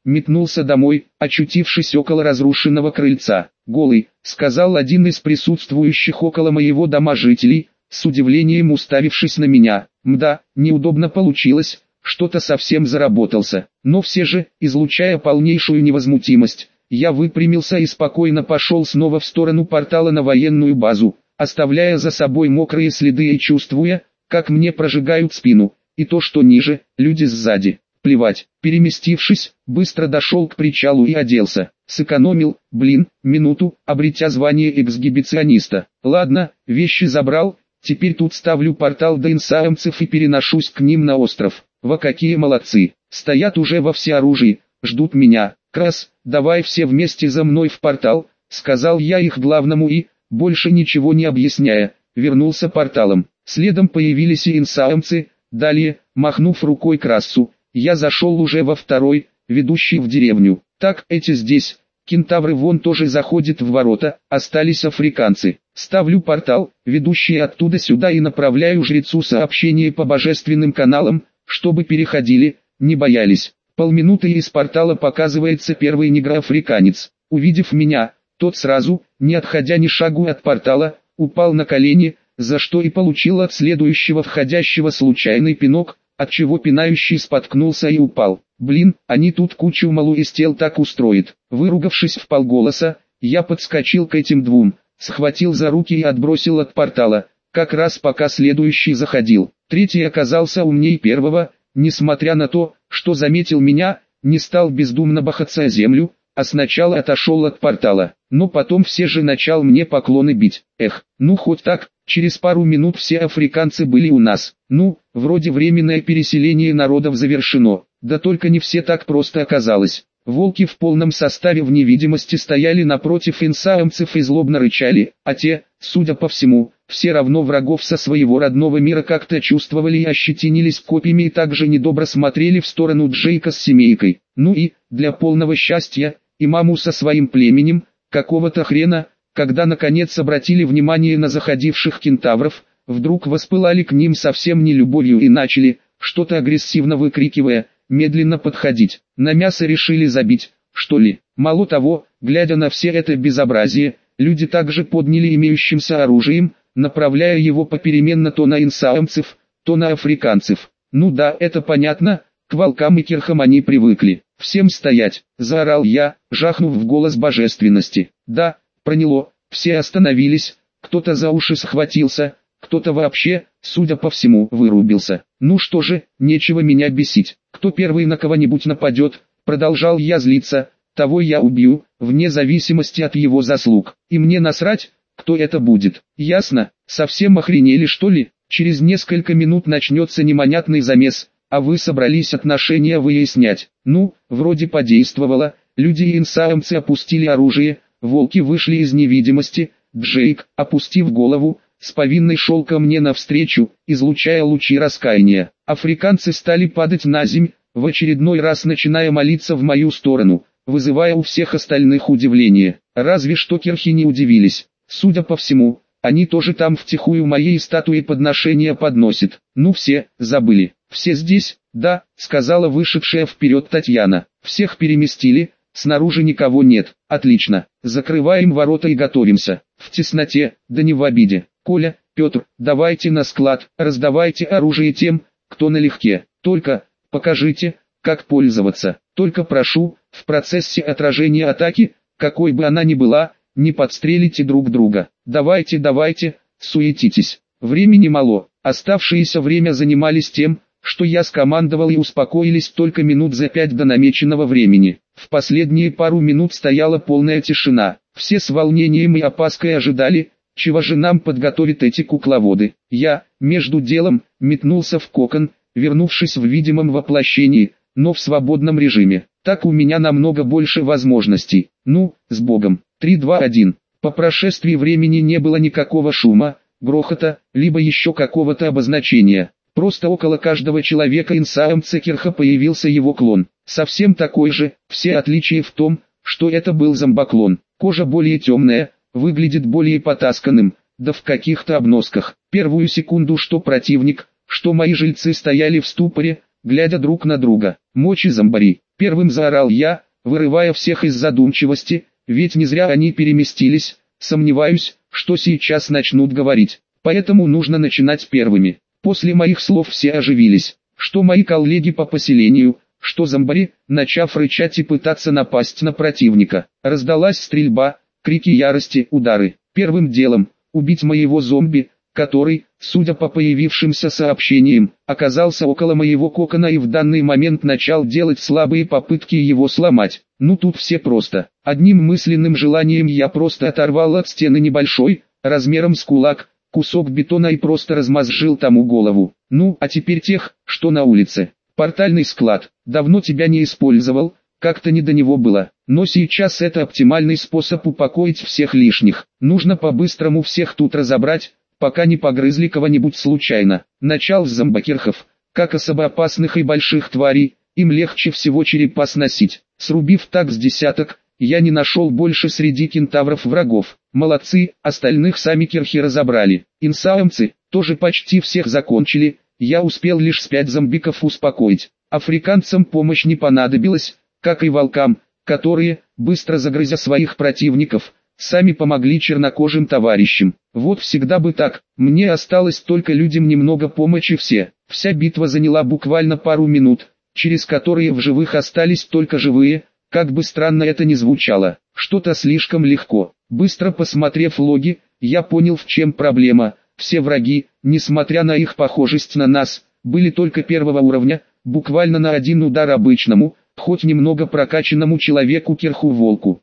метнулся домой, очутившись около разрушенного крыльца. «Голый», — сказал один из присутствующих около моего дома жителей, с удивлением уставившись на меня. «Мда, неудобно получилось, что-то совсем заработался». Но все же, излучая полнейшую невозмутимость, я выпрямился и спокойно пошел снова в сторону портала на военную базу, оставляя за собой мокрые следы и чувствуя, как мне прожигают спину, и то, что ниже, люди сзади. Плевать, переместившись, быстро дошел к причалу и оделся. Сэкономил, минуту, обретя звание эксгибициониста. Ладно, вещи забрал, теперь тут ставлю портал до инсаамцев и переношусь к ним на остров. Во какие молодцы, стоят уже во всеоружии, ждут меня. «Крас, давай все вместе за мной в портал», — сказал я их главному и, больше ничего не объясняя, вернулся порталом. Следом появились и инсаамцы, далее, махнув рукой Красу, я зашел уже во второй, ведущий в деревню. Так, эти здесь, кентавры вон тоже заходят в ворота, остались африканцы. Ставлю портал, ведущий оттуда сюда и направляю жрецу сообщение по божественным каналам, чтобы переходили, не боялись. Полминуты и из портала показывается первый негроафриканец. Увидев меня, тот сразу, не отходя ни шагу от портала, упал на колени, за что и получил от следующего входящего случайный пинок, отчего пинающий споткнулся и упал. Они тут кучу малу из тел так устроят. Выругавшись вполголоса, я подскочил к этим двум, схватил за руки и отбросил от портала, как раз пока следующий заходил. Третий оказался умней первого, несмотря на то, что заметил меня, не стал бездумно бахаться о землю, а сначала отошел от портала, но потом все же начал мне поклоны бить. Хоть так, через пару минут все африканцы были у нас. Вроде временное переселение народов завершено, да только не все так просто оказалось. Волки в полном составе в невидимости стояли напротив инсаамцев и злобно рычали, а те, судя по всему, все равно врагов со своего родного мира как-то чувствовали и ощетинились копьями и также недобро смотрели в сторону Джейка с семейкой. Для полного счастья, имаму со своим племенем, какого-то хрена, когда наконец обратили внимание на заходивших кентавров, вдруг воспылали к ним совсем не любовью и начали, что-то агрессивно выкрикивая, медленно подходить. На мясо решили забить, что ли? Мало того, глядя на все это безобразие, люди также подняли имеющимся оружием, направляя его попеременно то на инсаамцев, то на африканцев. Да, это понятно, к волкам и кирхам они привыкли. «Всем стоять!» – заорал я, жахнув в голос божественности. Да, проняло, все остановились, кто-то за уши схватился, кто-то вообще, судя по всему, вырубился. Что же, нечего меня бесить. Кто первый на кого-нибудь нападет, продолжал я злиться, того я убью, вне зависимости от его заслуг. И мне насрать, кто это будет. Ясно? Совсем охренели что ли? Через несколько минут начнется непонятный замес, а вы собрались отношения выяснять. Вроде подействовало, люди и инсаамцы опустили оружие, волки вышли из невидимости, Джейк, опустив голову, с повинной шел ко мне навстречу, излучая лучи раскаяния. Африканцы стали падать на земь, в очередной раз начиная молиться в мою сторону, вызывая у всех остальных удивление. Разве что кирхи не удивились. Судя по всему, они тоже там втихую моей статуи подношения подносят. Все, забыли. Все здесь? Да, сказала вышедшая вперед Татьяна. Всех переместили, снаружи никого нет. Отлично. Закрываем ворота и готовимся. В тесноте, да не в обиде. Коля, Петр, давайте на склад, раздавайте оружие тем, кто налегке. Только, покажите, как пользоваться. Только прошу, в процессе отражения атаки, какой бы она ни была, не подстрелите друг друга. Давайте, суетитесь. Времени мало. Оставшееся время занимались тем, что я скомандовал, и успокоились только минут за 5 до намеченного времени. В последние пару минут стояла полная тишина. Все с волнением и опаской ожидали, чего же нам подготовят эти кукловоды. Я, между делом, метнулся в кокон, вернувшись в видимом воплощении, но в свободном режиме. Так у меня намного больше возможностей. С Богом. 3, 2, 1. По прошествии времени не было никакого шума, грохота, либо еще какого-то обозначения. Просто около каждого человека инсаамца кирха появился его клон. Совсем такой же, все отличия в том, что это был зомбоклон. Кожа более темная, выглядит более потасканным, да в каких-то обносках. Первую секунду что противник, что мои жильцы стояли в ступоре, глядя друг на друга. «Мочи зомбари!» — первым заорал я, вырывая всех из задумчивости, ведь не зря они переместились, сомневаюсь, что сейчас начнут говорить. Поэтому нужно начинать первыми. После моих слов все оживились, что мои коллеги по поселению, что зомбари, начав рычать и пытаться напасть на противника. Раздалась стрельба, крики ярости, удары. Первым делом, убить моего зомби, который, судя по появившимся сообщениям, оказался около моего кокона и в данный момент начал делать слабые попытки его сломать. Ну тут все просто. Одним мысленным желанием я просто оторвал от стены небольшой, размером с кулак, кусок бетона и просто размозжил тому голову. Ну, а теперь тех, что на улице. Портальный склад. Давно тебя не использовал, как-то не до него было. Но сейчас это оптимальный способ упокоить всех лишних. Нужно по-быстрому всех тут разобрать, пока не погрызли кого-нибудь случайно. Начал с зомбакерхов, как особо опасных и больших тварей, им легче всего черепа сносить. Срубив так с десяток, я не нашел больше среди кентавров врагов. Молодцы, остальных сами керхи разобрали. Инсаамцы тоже почти всех закончили, я успел лишь с 5 зомбиков успокоить. Африканцам помощь не понадобилась, как и волкам, которые, быстро загрызя своих противников, сами помогли чернокожим товарищам. Вот всегда бы так, мне осталось только людям немного помощи Вся битва заняла буквально пару минут, через которые в живых остались только живые, как бы странно это ни звучало, что-то слишком легко. Быстро посмотрев логи, я понял, в чем проблема. Все враги, несмотря на их похожесть на нас, были только первого уровня, буквально на один удар обычному, хоть немного прокачанному человеку-керху-волку.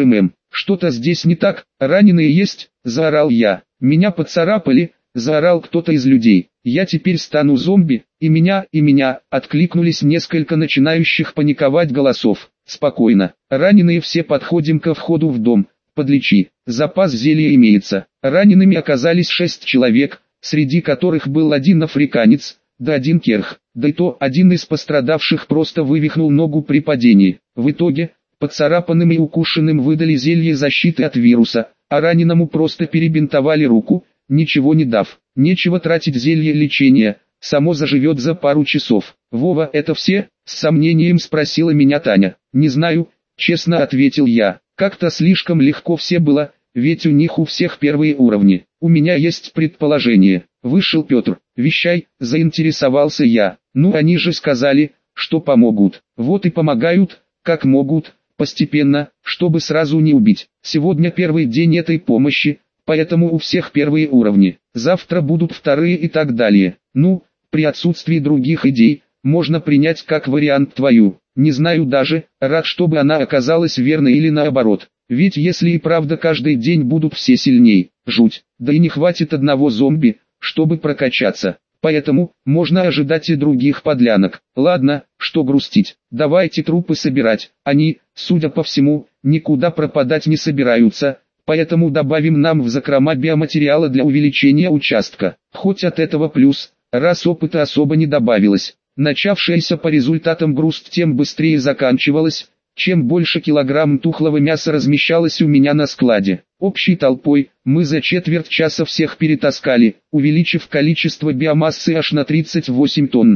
Что-то здесь не так, раненые есть, заорал я. Меня поцарапали, заорал кто-то из людей. Я теперь стану зомби, и меня, откликнулись несколько начинающих паниковать голосов. Спокойно, раненые все подходим ко входу в дом, подлечи, запас зелья имеется. Ранеными оказались 6 человек, среди которых был один африканец, да один керх, да и то один из пострадавших просто вывихнул ногу при падении. В итоге, поцарапанным и укушенным выдали зелье защиты от вируса, а раненому просто перебинтовали руку, ничего не дав. Нечего тратить зелье лечения, само заживет за пару часов. «Вова, это все?» — с сомнением спросила меня Таня. «Не знаю», — честно ответил я. «Как-то слишком легко все было, ведь у них у всех первые уровни. У меня есть предположение». Вышел Петр. «Вещай», — заинтересовался я. «Ну они же сказали, что помогут. Вот и помогают, как могут, постепенно, чтобы сразу не убить. Сегодня первый день этой помощи, поэтому у всех первые уровни. Завтра будут вторые и так далее. Ну, при отсутствии других идей, можно принять как вариант твою. Не знаю даже, рад, чтобы она оказалась верной или наоборот. Ведь если и правда каждый день будут все сильней, жуть, да и не хватит одного зомби, чтобы прокачаться. Поэтому, можно ожидать и других подлянок. Ладно, что грустить, давайте трупы собирать. Они, судя по всему, никуда пропадать не собираются. Поэтому добавим нам в закрома биоматериала для увеличения участка. Хоть от этого плюс, раз опыта особо не добавилось. Начавшаяся по результатам грусть тем быстрее заканчивалась, чем больше килограмм тухлого мяса размещалось у меня на складе. Общей толпой, мы за четверть часа всех перетаскали, увеличив количество биомассы аж на 38 тонн.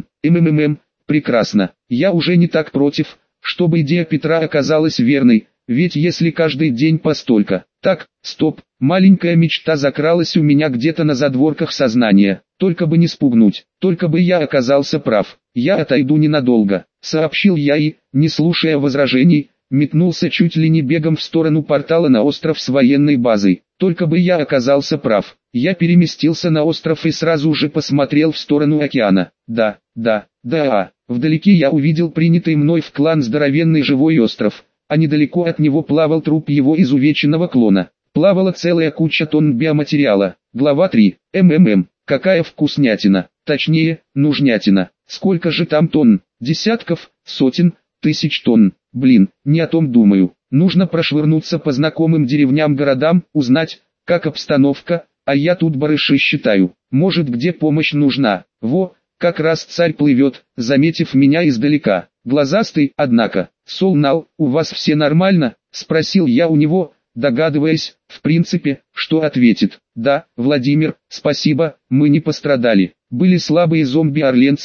Прекрасно. Я уже не так против, чтобы идея Петра оказалась верной, ведь если каждый день по столько. Так, стоп, маленькая мечта закралась у меня где-то на задворках сознания. Только бы не спугнуть, только бы я оказался прав. Я отойду ненадолго, сообщил я и, не слушая возражений, метнулся чуть ли не бегом в сторону портала на остров с военной базой. Только бы я оказался прав. Я переместился на остров и сразу же посмотрел в сторону океана. Да. Вдалеке я увидел принятый мной в клан здоровенный живой остров, а недалеко от него плавал труп его изувеченного клона. Плавала целая куча тонн биоматериала. Глава 3. Какая вкуснятина, точнее, нужнятина. Сколько же там тонн? Десятков, сотен, тысяч тонн. Блин, не о том думаю. Нужно прошвырнуться по знакомым деревням-городам, узнать, как обстановка, а я тут барыши считаю. Может, где помощь нужна. Во, как раз царь плывет, заметив меня издалека. Глазастый, однако. «Солнал, у вас все нормально?» — спросил я у него, догадываясь, в принципе, что ответит. «Да, Владимир, спасибо, мы не пострадали. Были слабые зомби-орленцы,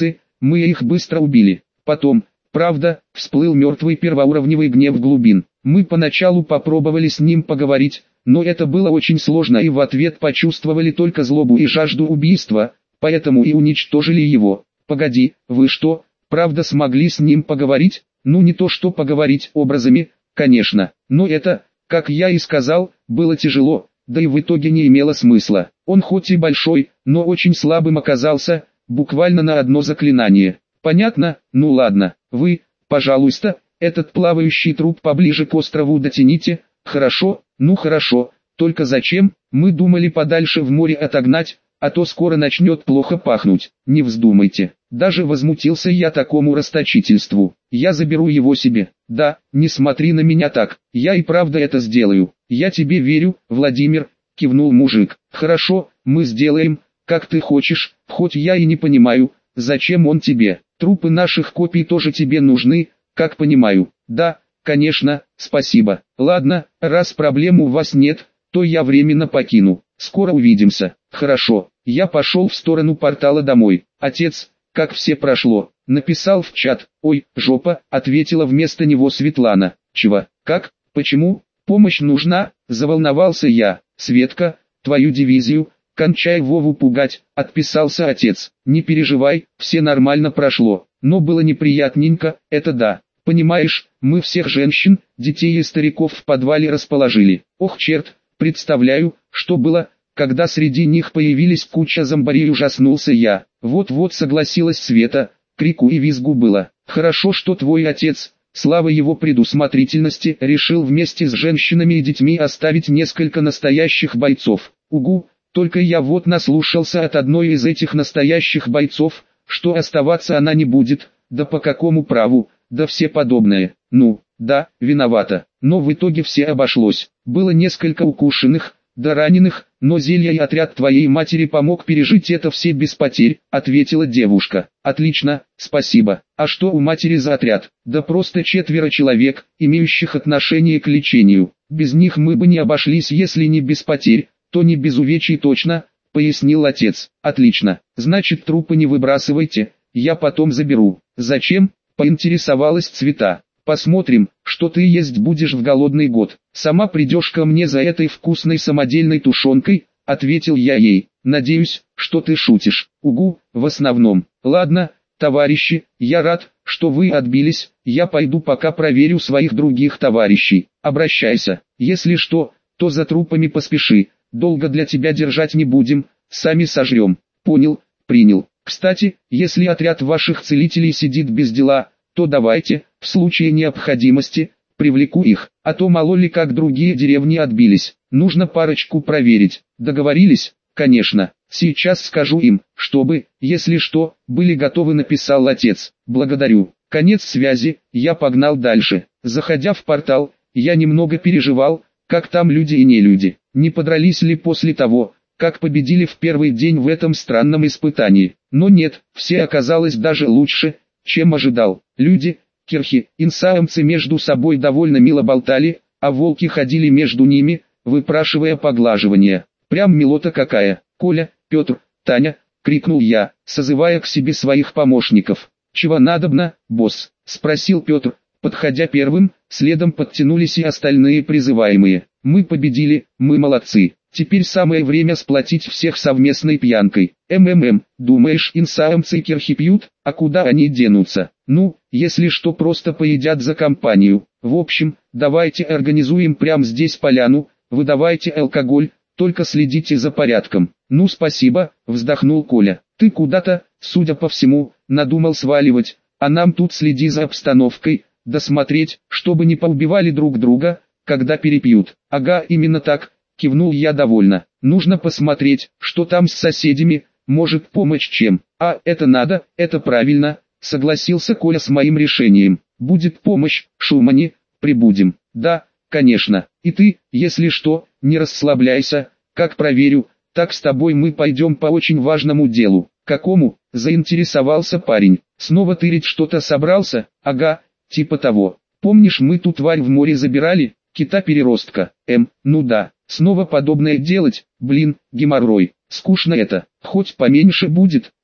мы их быстро убили. Потом, правда, всплыл мертвый первоуровневый гнев глубин. Мы поначалу попробовали с ним поговорить, но это было очень сложно и в ответ почувствовали только злобу и жажду убийства, поэтому и уничтожили его. Погоди, вы что, правда смогли с ним поговорить? Ну не то что поговорить образами, конечно, но это, как я и сказал, было тяжело, да и в итоге не имело смысла. Он хоть и большой, но очень слабым оказался, буквально на одно заклинание. Понятно? Ну ладно, вы, пожалуйста, этот плавающий труп поближе к острову дотяните. Хорошо, ну хорошо, только зачем? Мы думали подальше в море отогнать, а то скоро начнет плохо пахнуть. Не вздумайте. Даже возмутился я такому расточительству. Я заберу его себе. Да, не смотри на меня так, я и правда это сделаю. Я тебе верю, Владимир, кивнул мужик. Хорошо, мы сделаем, как ты хочешь, хоть я и не понимаю, зачем он тебе. Трупы наших копий тоже тебе нужны, как понимаю. Да, конечно, спасибо. Ладно, раз проблем у вас нет, то я временно покину. Скоро увидимся. Хорошо. Я пошел в сторону портала домой. Отец, как все прошло? Написал в чат. Ой, жопа, ответила вместо него Светлана. Чего? Как? Почему? Помощь нужна? Заволновался я. Светка, твою дивизию, кончай Вову пугать, отписался отец. Не переживай, все нормально прошло. Но было неприятненько, это да. Понимаешь, мы всех женщин, детей и стариков в подвале расположили. Ох черт, представляю, что было, когда среди них появились куча зомбарей, ужаснулся я. Вот-вот согласилась Света, крику и визгу было. Хорошо, что твой отец, слава его предусмотрительности, решил вместе с женщинами и детьми оставить несколько настоящих бойцов. Угу, только я вот наслушался от одной из этих настоящих бойцов, что оставаться она не будет, да по какому праву, да все подобное. Ну, да, виновата, но в итоге все обошлось. Было несколько укушенных, да раненых, но зелье и отряд твоей матери помог пережить это все без потерь, ответила девушка. Отлично, спасибо. А что у матери за отряд? Да просто 4 человек, имеющих отношение к лечению. Без них мы бы не обошлись, если не без потерь, то не без увечий точно, пояснил отец. Отлично, значит трупы не выбрасывайте, я потом заберу. Зачем? Поинтересовалась Цвета. Посмотрим, что ты есть будешь в голодный год. Сама придешь ко мне за этой вкусной самодельной тушенкой, ответил я ей. Надеюсь, что ты шутишь. Угу, в основном. Ладно, товарищи, я рад, что вы отбились. Я пойду пока проверю своих других товарищей. Обращайся. Если что, то за трупами поспеши. Долго для тебя держать не будем, сами сожрем. Понял, принял. Кстати, если отряд ваших целителей сидит без дела, то давайте, в случае необходимости, привлеку их, а то мало ли как другие деревни отбились. Нужно парочку проверить. Договорились? Конечно. Сейчас скажу им, чтобы, если что, были готовы, написал отец. Благодарю. Конец связи, я погнал дальше. Заходя в портал, я немного переживал, как там люди и не люди. Не подрались ли после того, как победили в первый день в этом странном испытании. Но нет, все оказалось даже лучше, чем ожидал. Люди, кирхи, инсаамцы между собой довольно мило болтали, а волки ходили между ними, выпрашивая поглаживания. Прям милота какая. Коля, Петр, Таня, крикнул я, созывая к себе своих помощников. Чего надобно, босс? Спросил Петр, подходя первым, следом подтянулись и остальные призываемые. Мы победили, мы молодцы. Теперь самое время сплотить всех совместной пьянкой. Думаешь, инсаамцы и кирхи пьют, а куда они денутся? Ну, если что, просто поедят за компанию. В общем, давайте организуем прямо здесь поляну, выдавайте алкоголь, только следите за порядком. Ну спасибо, вздохнул Коля. Ты куда-то, судя по всему, надумал сваливать, а нам тут следи за обстановкой, да смотреть, чтобы не поубивали друг друга, когда перепьют. Ага, именно так. Кивнул я довольно. Нужно посмотреть, что там с соседями, может помочь чем. А, это надо, это правильно, согласился Коля с моим решением. Будет помощь, Шумани, прибудем. Да, конечно. И ты, если что, не расслабляйся, как проверю, так с тобой мы пойдем по очень важному делу. Какому? Заинтересовался парень. Снова тырить что-то собрался? Ага, типа того. Помнишь, мы ту тварь в море забирали? Кита-переростка. Ну да. Снова подобное делать, блин, геморрой, скучно это, хоть поменьше будет, ну,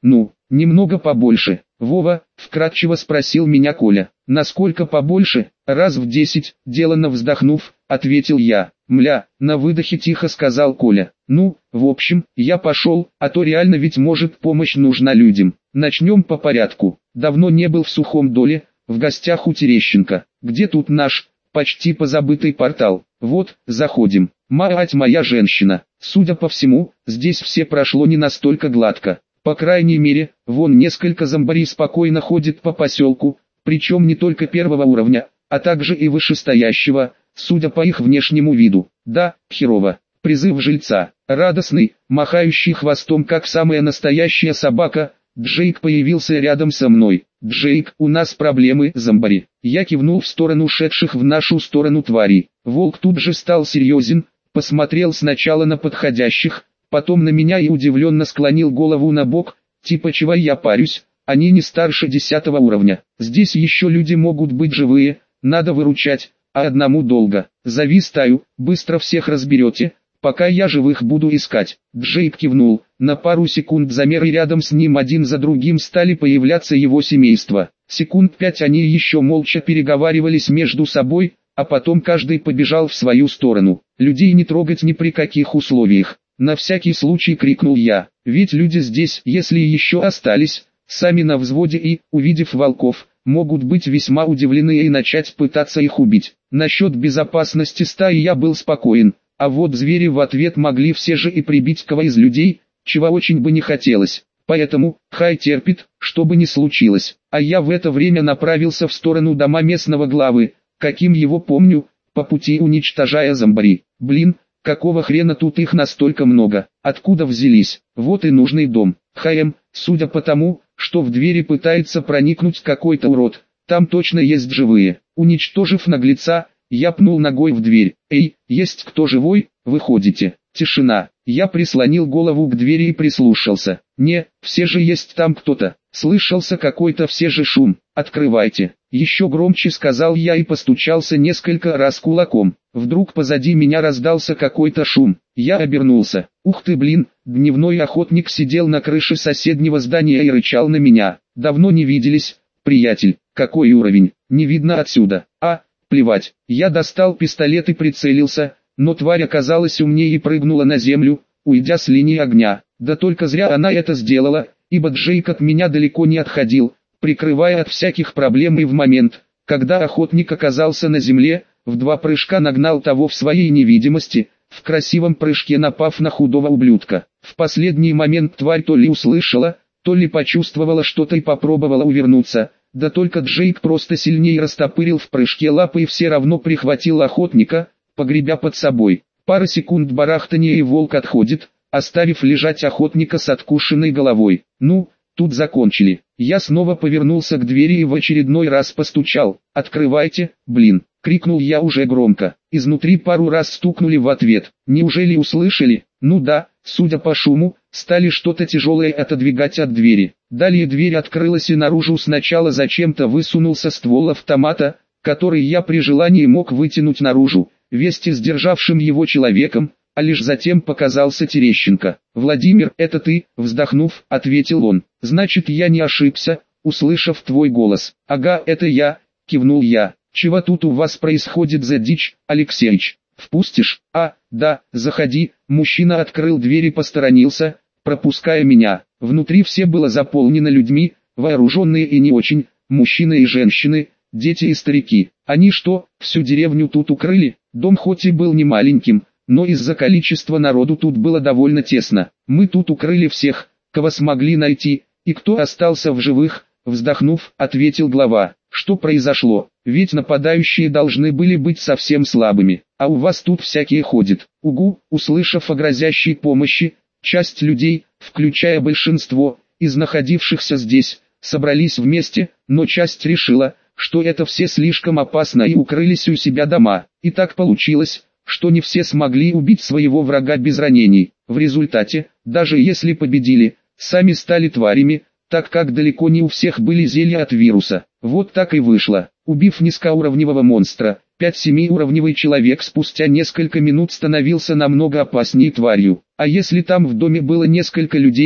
Немного побольше. Вова, вкратчиво спросил меня Коля. Насколько побольше? Раз в 10, деланно вздохнув, ответил я. Мля, на выдохе тихо сказал Коля. Ну, в общем, я пошел, а то реально ведь может помощь нужна людям. Начнем по порядку. Давно не был в Сухом Доле, в гостях у Терещенко. Где тут наш, почти позабытый портал? Вот, заходим. Мать моя женщина. Судя по всему, здесь все прошло не настолько гладко. По крайней мере, вон несколько зомбарей спокойно ходит по поселку, причем не только первого уровня, а также и вышестоящего, судя по их внешнему виду. Да, херово. Призыв жильца. Радостный, махающий хвостом как самая настоящая собака, Джейк появился рядом со мной. «Джейк, у нас проблемы, зомбари». Я кивнул в сторону шедших в нашу сторону тварей. Волк тут же стал серьезен, посмотрел сначала на подходящих, потом на меня и удивленно склонил голову на бок, типа чего я парюсь, они не старше 10 уровня. Здесь еще люди могут быть живые, надо выручать, а одному долго. Зови стаю, быстро всех разберете, пока я живых буду искать. Джейк кивнул, на пару секунд замер и рядом с ним один за другим стали появляться его семейство. Секунд 5 они еще молча переговаривались между собой, а потом каждый побежал в свою сторону. Людей не трогать ни при каких условиях. На всякий случай крикнул я, ведь люди здесь, если еще остались, сами на взводе и, увидев волков, могут быть весьма удивлены и начать пытаться их убить. Насчет безопасности стаи я был спокоен, а вот звери в ответ могли все же и прибить кого из людей, чего очень бы не хотелось. Поэтому, хай терпит, что бы ни случилось. А я в это время направился в сторону дома местного главы, каким его помню, по пути уничтожая зомбари. Блин, какого хрена тут их настолько много? Откуда взялись? Вот и нужный дом. Судя по тому, что в двери пытается проникнуть какой-то урод, там точно есть живые. Уничтожив наглеца, я пнул ногой в дверь. «Эй, есть кто живой? Выходите?» Тишина. Я прислонил голову к двери и прислушался. «Не, все же есть там кто-то». Слышался какой-то все же шум. «Открывайте». Еще громче сказал я и постучался несколько раз кулаком. Вдруг позади меня раздался какой-то шум. Я обернулся. Ух ты блин, дневной охотник сидел на крыше соседнего здания и рычал на меня. «Давно не виделись, приятель. Какой уровень? Не видно отсюда». Плевать. Я достал пистолет и прицелился, но тварь оказалась умнее и прыгнула на землю, уйдя с линии огня. Да только зря она это сделала, ибо Джейк от меня далеко не отходил, прикрывая от всяких проблем, и в момент, когда охотник оказался на земле, в 2 прыжка нагнал того в своей невидимости, в красивом прыжке напав на худого ублюдка. В последний момент тварь то ли услышала, то ли почувствовала что-то и попробовала увернуться. Да только Джейк просто сильнее растопырил в прыжке лапы и все равно прихватил охотника, погребя под собой. Пара секунд барахтания и волк отходит, оставив лежать охотника с откушенной головой. Ну, тут закончили. Я снова повернулся к двери и в очередной раз постучал. «Открывайте, блин!» — крикнул я уже громко. Изнутри пару раз стукнули в ответ. Неужели услышали? Ну да, судя по шуму, стали что-то тяжелое отодвигать от двери. Далее дверь открылась и наружу сначала зачем-то высунулся ствол автомата, который я при желании мог вытянуть наружу, вместе с державшим его человеком, а лишь затем показался Терещенко. «Владимир, это ты?» — вздохнув, ответил он. «Значит, я не ошибся, услышав твой голос». «Ага, это я», — кивнул я. «Чего тут у вас происходит за дичь, Алексеич? Впустишь?» «Да, заходи». Мужчина открыл дверь и посторонился, пропуская меня. Внутри все было заполнено людьми, вооруженные и не очень, мужчины и женщины, дети и старики. Они что, всю деревню тут укрыли? Дом хоть и был не маленьким, но из-за количества народу тут было довольно тесно. Мы тут укрыли всех, кого смогли найти, и кто остался в живых, вздохнув, ответил глава. Что произошло? Ведь нападающие должны были быть совсем слабыми, а у вас тут всякие ходят. Угу, услышав о грозящей помощи, часть людей, включая большинство, из находившихся здесь, собрались вместе, но часть решила, что это все слишком опасно и укрылись у себя дома. И так получилось, что не все смогли убить своего врага без ранений. В результате, даже если победили, сами стали тварями, так как далеко не у всех были зелья от вируса. Вот так и вышло. Убив низкоуровневого монстра, 5-7-уровневый человек спустя несколько минут становился намного опаснее тварью. А если там в доме было несколько людей,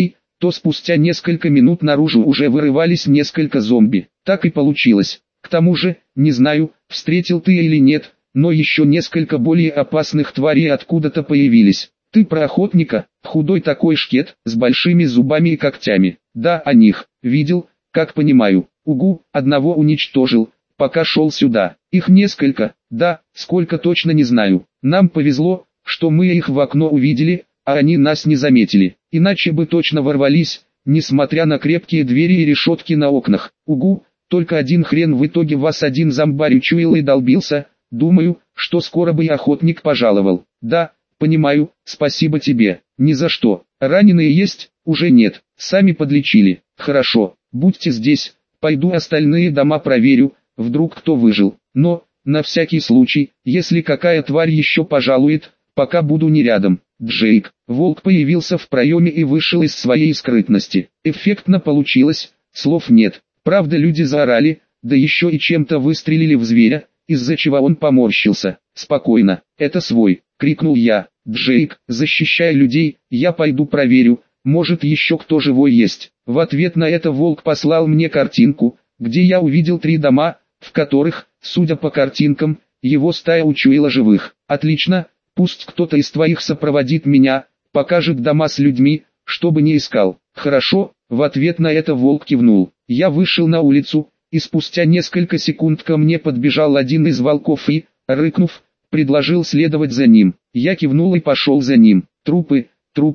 то спустя несколько минут наружу уже вырывались несколько зомби. Так и получилось. К тому же, не знаю, встретил ты или нет, но еще несколько более опасных тварей откуда-то появились. Ты про охотника, худой такой шкет, с большими зубами и когтями. Да, о них, видел, как понимаю. Угу, одного уничтожил, пока шел сюда. Их несколько, да, сколько точно не знаю. Нам повезло, что мы их в окно увидели, а они нас не заметили. Иначе бы точно ворвались, несмотря на крепкие двери и решетки на окнах. Угу, только один хрен в итоге вас один зомбарь учуял и долбился. Думаю, что скоро бы и охотник пожаловал. Да, понимаю, спасибо тебе. Ни за что. Раненые есть? Уже нет. Сами подлечили. Хорошо, будьте здесь. Пойду остальные дома проверю, вдруг кто выжил. Но, на всякий случай, если какая тварь еще пожалует, пока буду не рядом. Джейк. Волк появился в проеме и вышел из своей скрытности. Эффектно получилось, слов нет. Правда, люди заорали, да еще и чем-то выстрелили в зверя, из-за чего он поморщился. «Спокойно, это свой!» — крикнул я. «Джейк, защищай людей, я пойду проверю, может еще кто живой есть». В ответ на это волк послал мне картинку, где я увидел 3 дома, в которых, судя по картинкам, его стая учуяла живых. «Отлично, пусть кто-то из твоих сопроводит меня, покажет дома с людьми, чтобы не искал». «Хорошо», — в ответ на это волк кивнул. Я вышел на улицу, и спустя несколько секунд ко мне подбежал один из волков и, рыкнув, предложил следовать за ним. Я кивнул и пошел за ним. Трупы,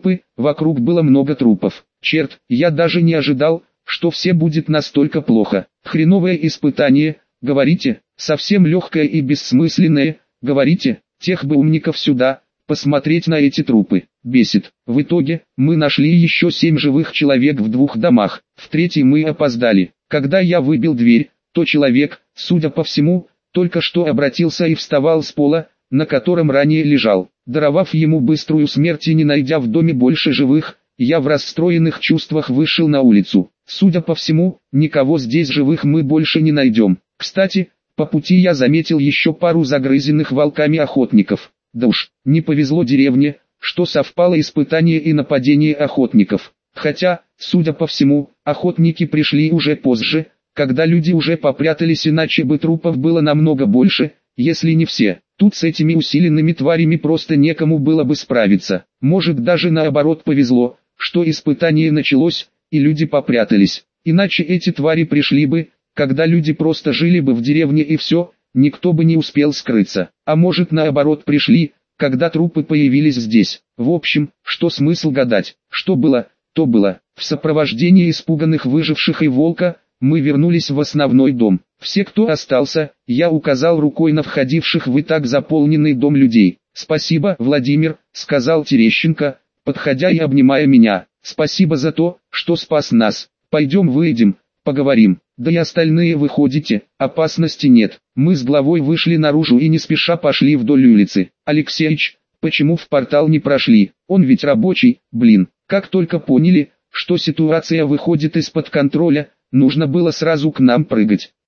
вокруг было много трупов. Черт, я даже не ожидал, что все будет настолько плохо. Хреновое испытание, говорите, совсем легкое и бессмысленное, говорите, тех бы умников сюда, посмотреть на эти трупы. Бесит. В итоге, мы нашли еще 7 живых человек в 2 домах, в 3-й мы опоздали. Когда я выбил дверь, то человек, судя по всему, только что обратился и вставал с пола, на котором ранее лежал. Даровав ему быструю смерть и не найдя в доме больше живых, я в расстроенных чувствах вышел на улицу. Судя по всему, никого здесь живых мы больше не найдем. Кстати, по пути я заметил еще пару загрызенных волками охотников. Да уж, не повезло деревне, что совпало испытание и нападение охотников. Хотя, судя по всему, охотники пришли уже позже, когда люди уже попрятались, иначе бы трупов было намного больше, если не все. Тут с этими усиленными тварями просто некому было бы справиться. Может, даже наоборот повезло, что испытание началось, и люди попрятались. Иначе эти твари пришли бы, когда люди просто жили бы в деревне и все, никто бы не успел скрыться. А может, наоборот пришли, когда трупы появились здесь. В общем, что смысл гадать? Что было, то было. В сопровождении испуганных выживших и волка, мы вернулись в основной дом. Все, кто остался, я указал рукой на входивших в и так заполненный дом людей. «Спасибо, Владимир», — сказал Терещенко, подходя и обнимая меня. «Спасибо за то, что спас нас. Пойдем выйдем, поговорим. Да и остальные выходите, опасности нет». Мы с главой вышли наружу и не спеша пошли вдоль улицы. «Алексеич, почему в портал не прошли? Он ведь рабочий, блин». Как только поняли, что ситуация выходит из-под контроля, нужно было сразу к нам прыгать.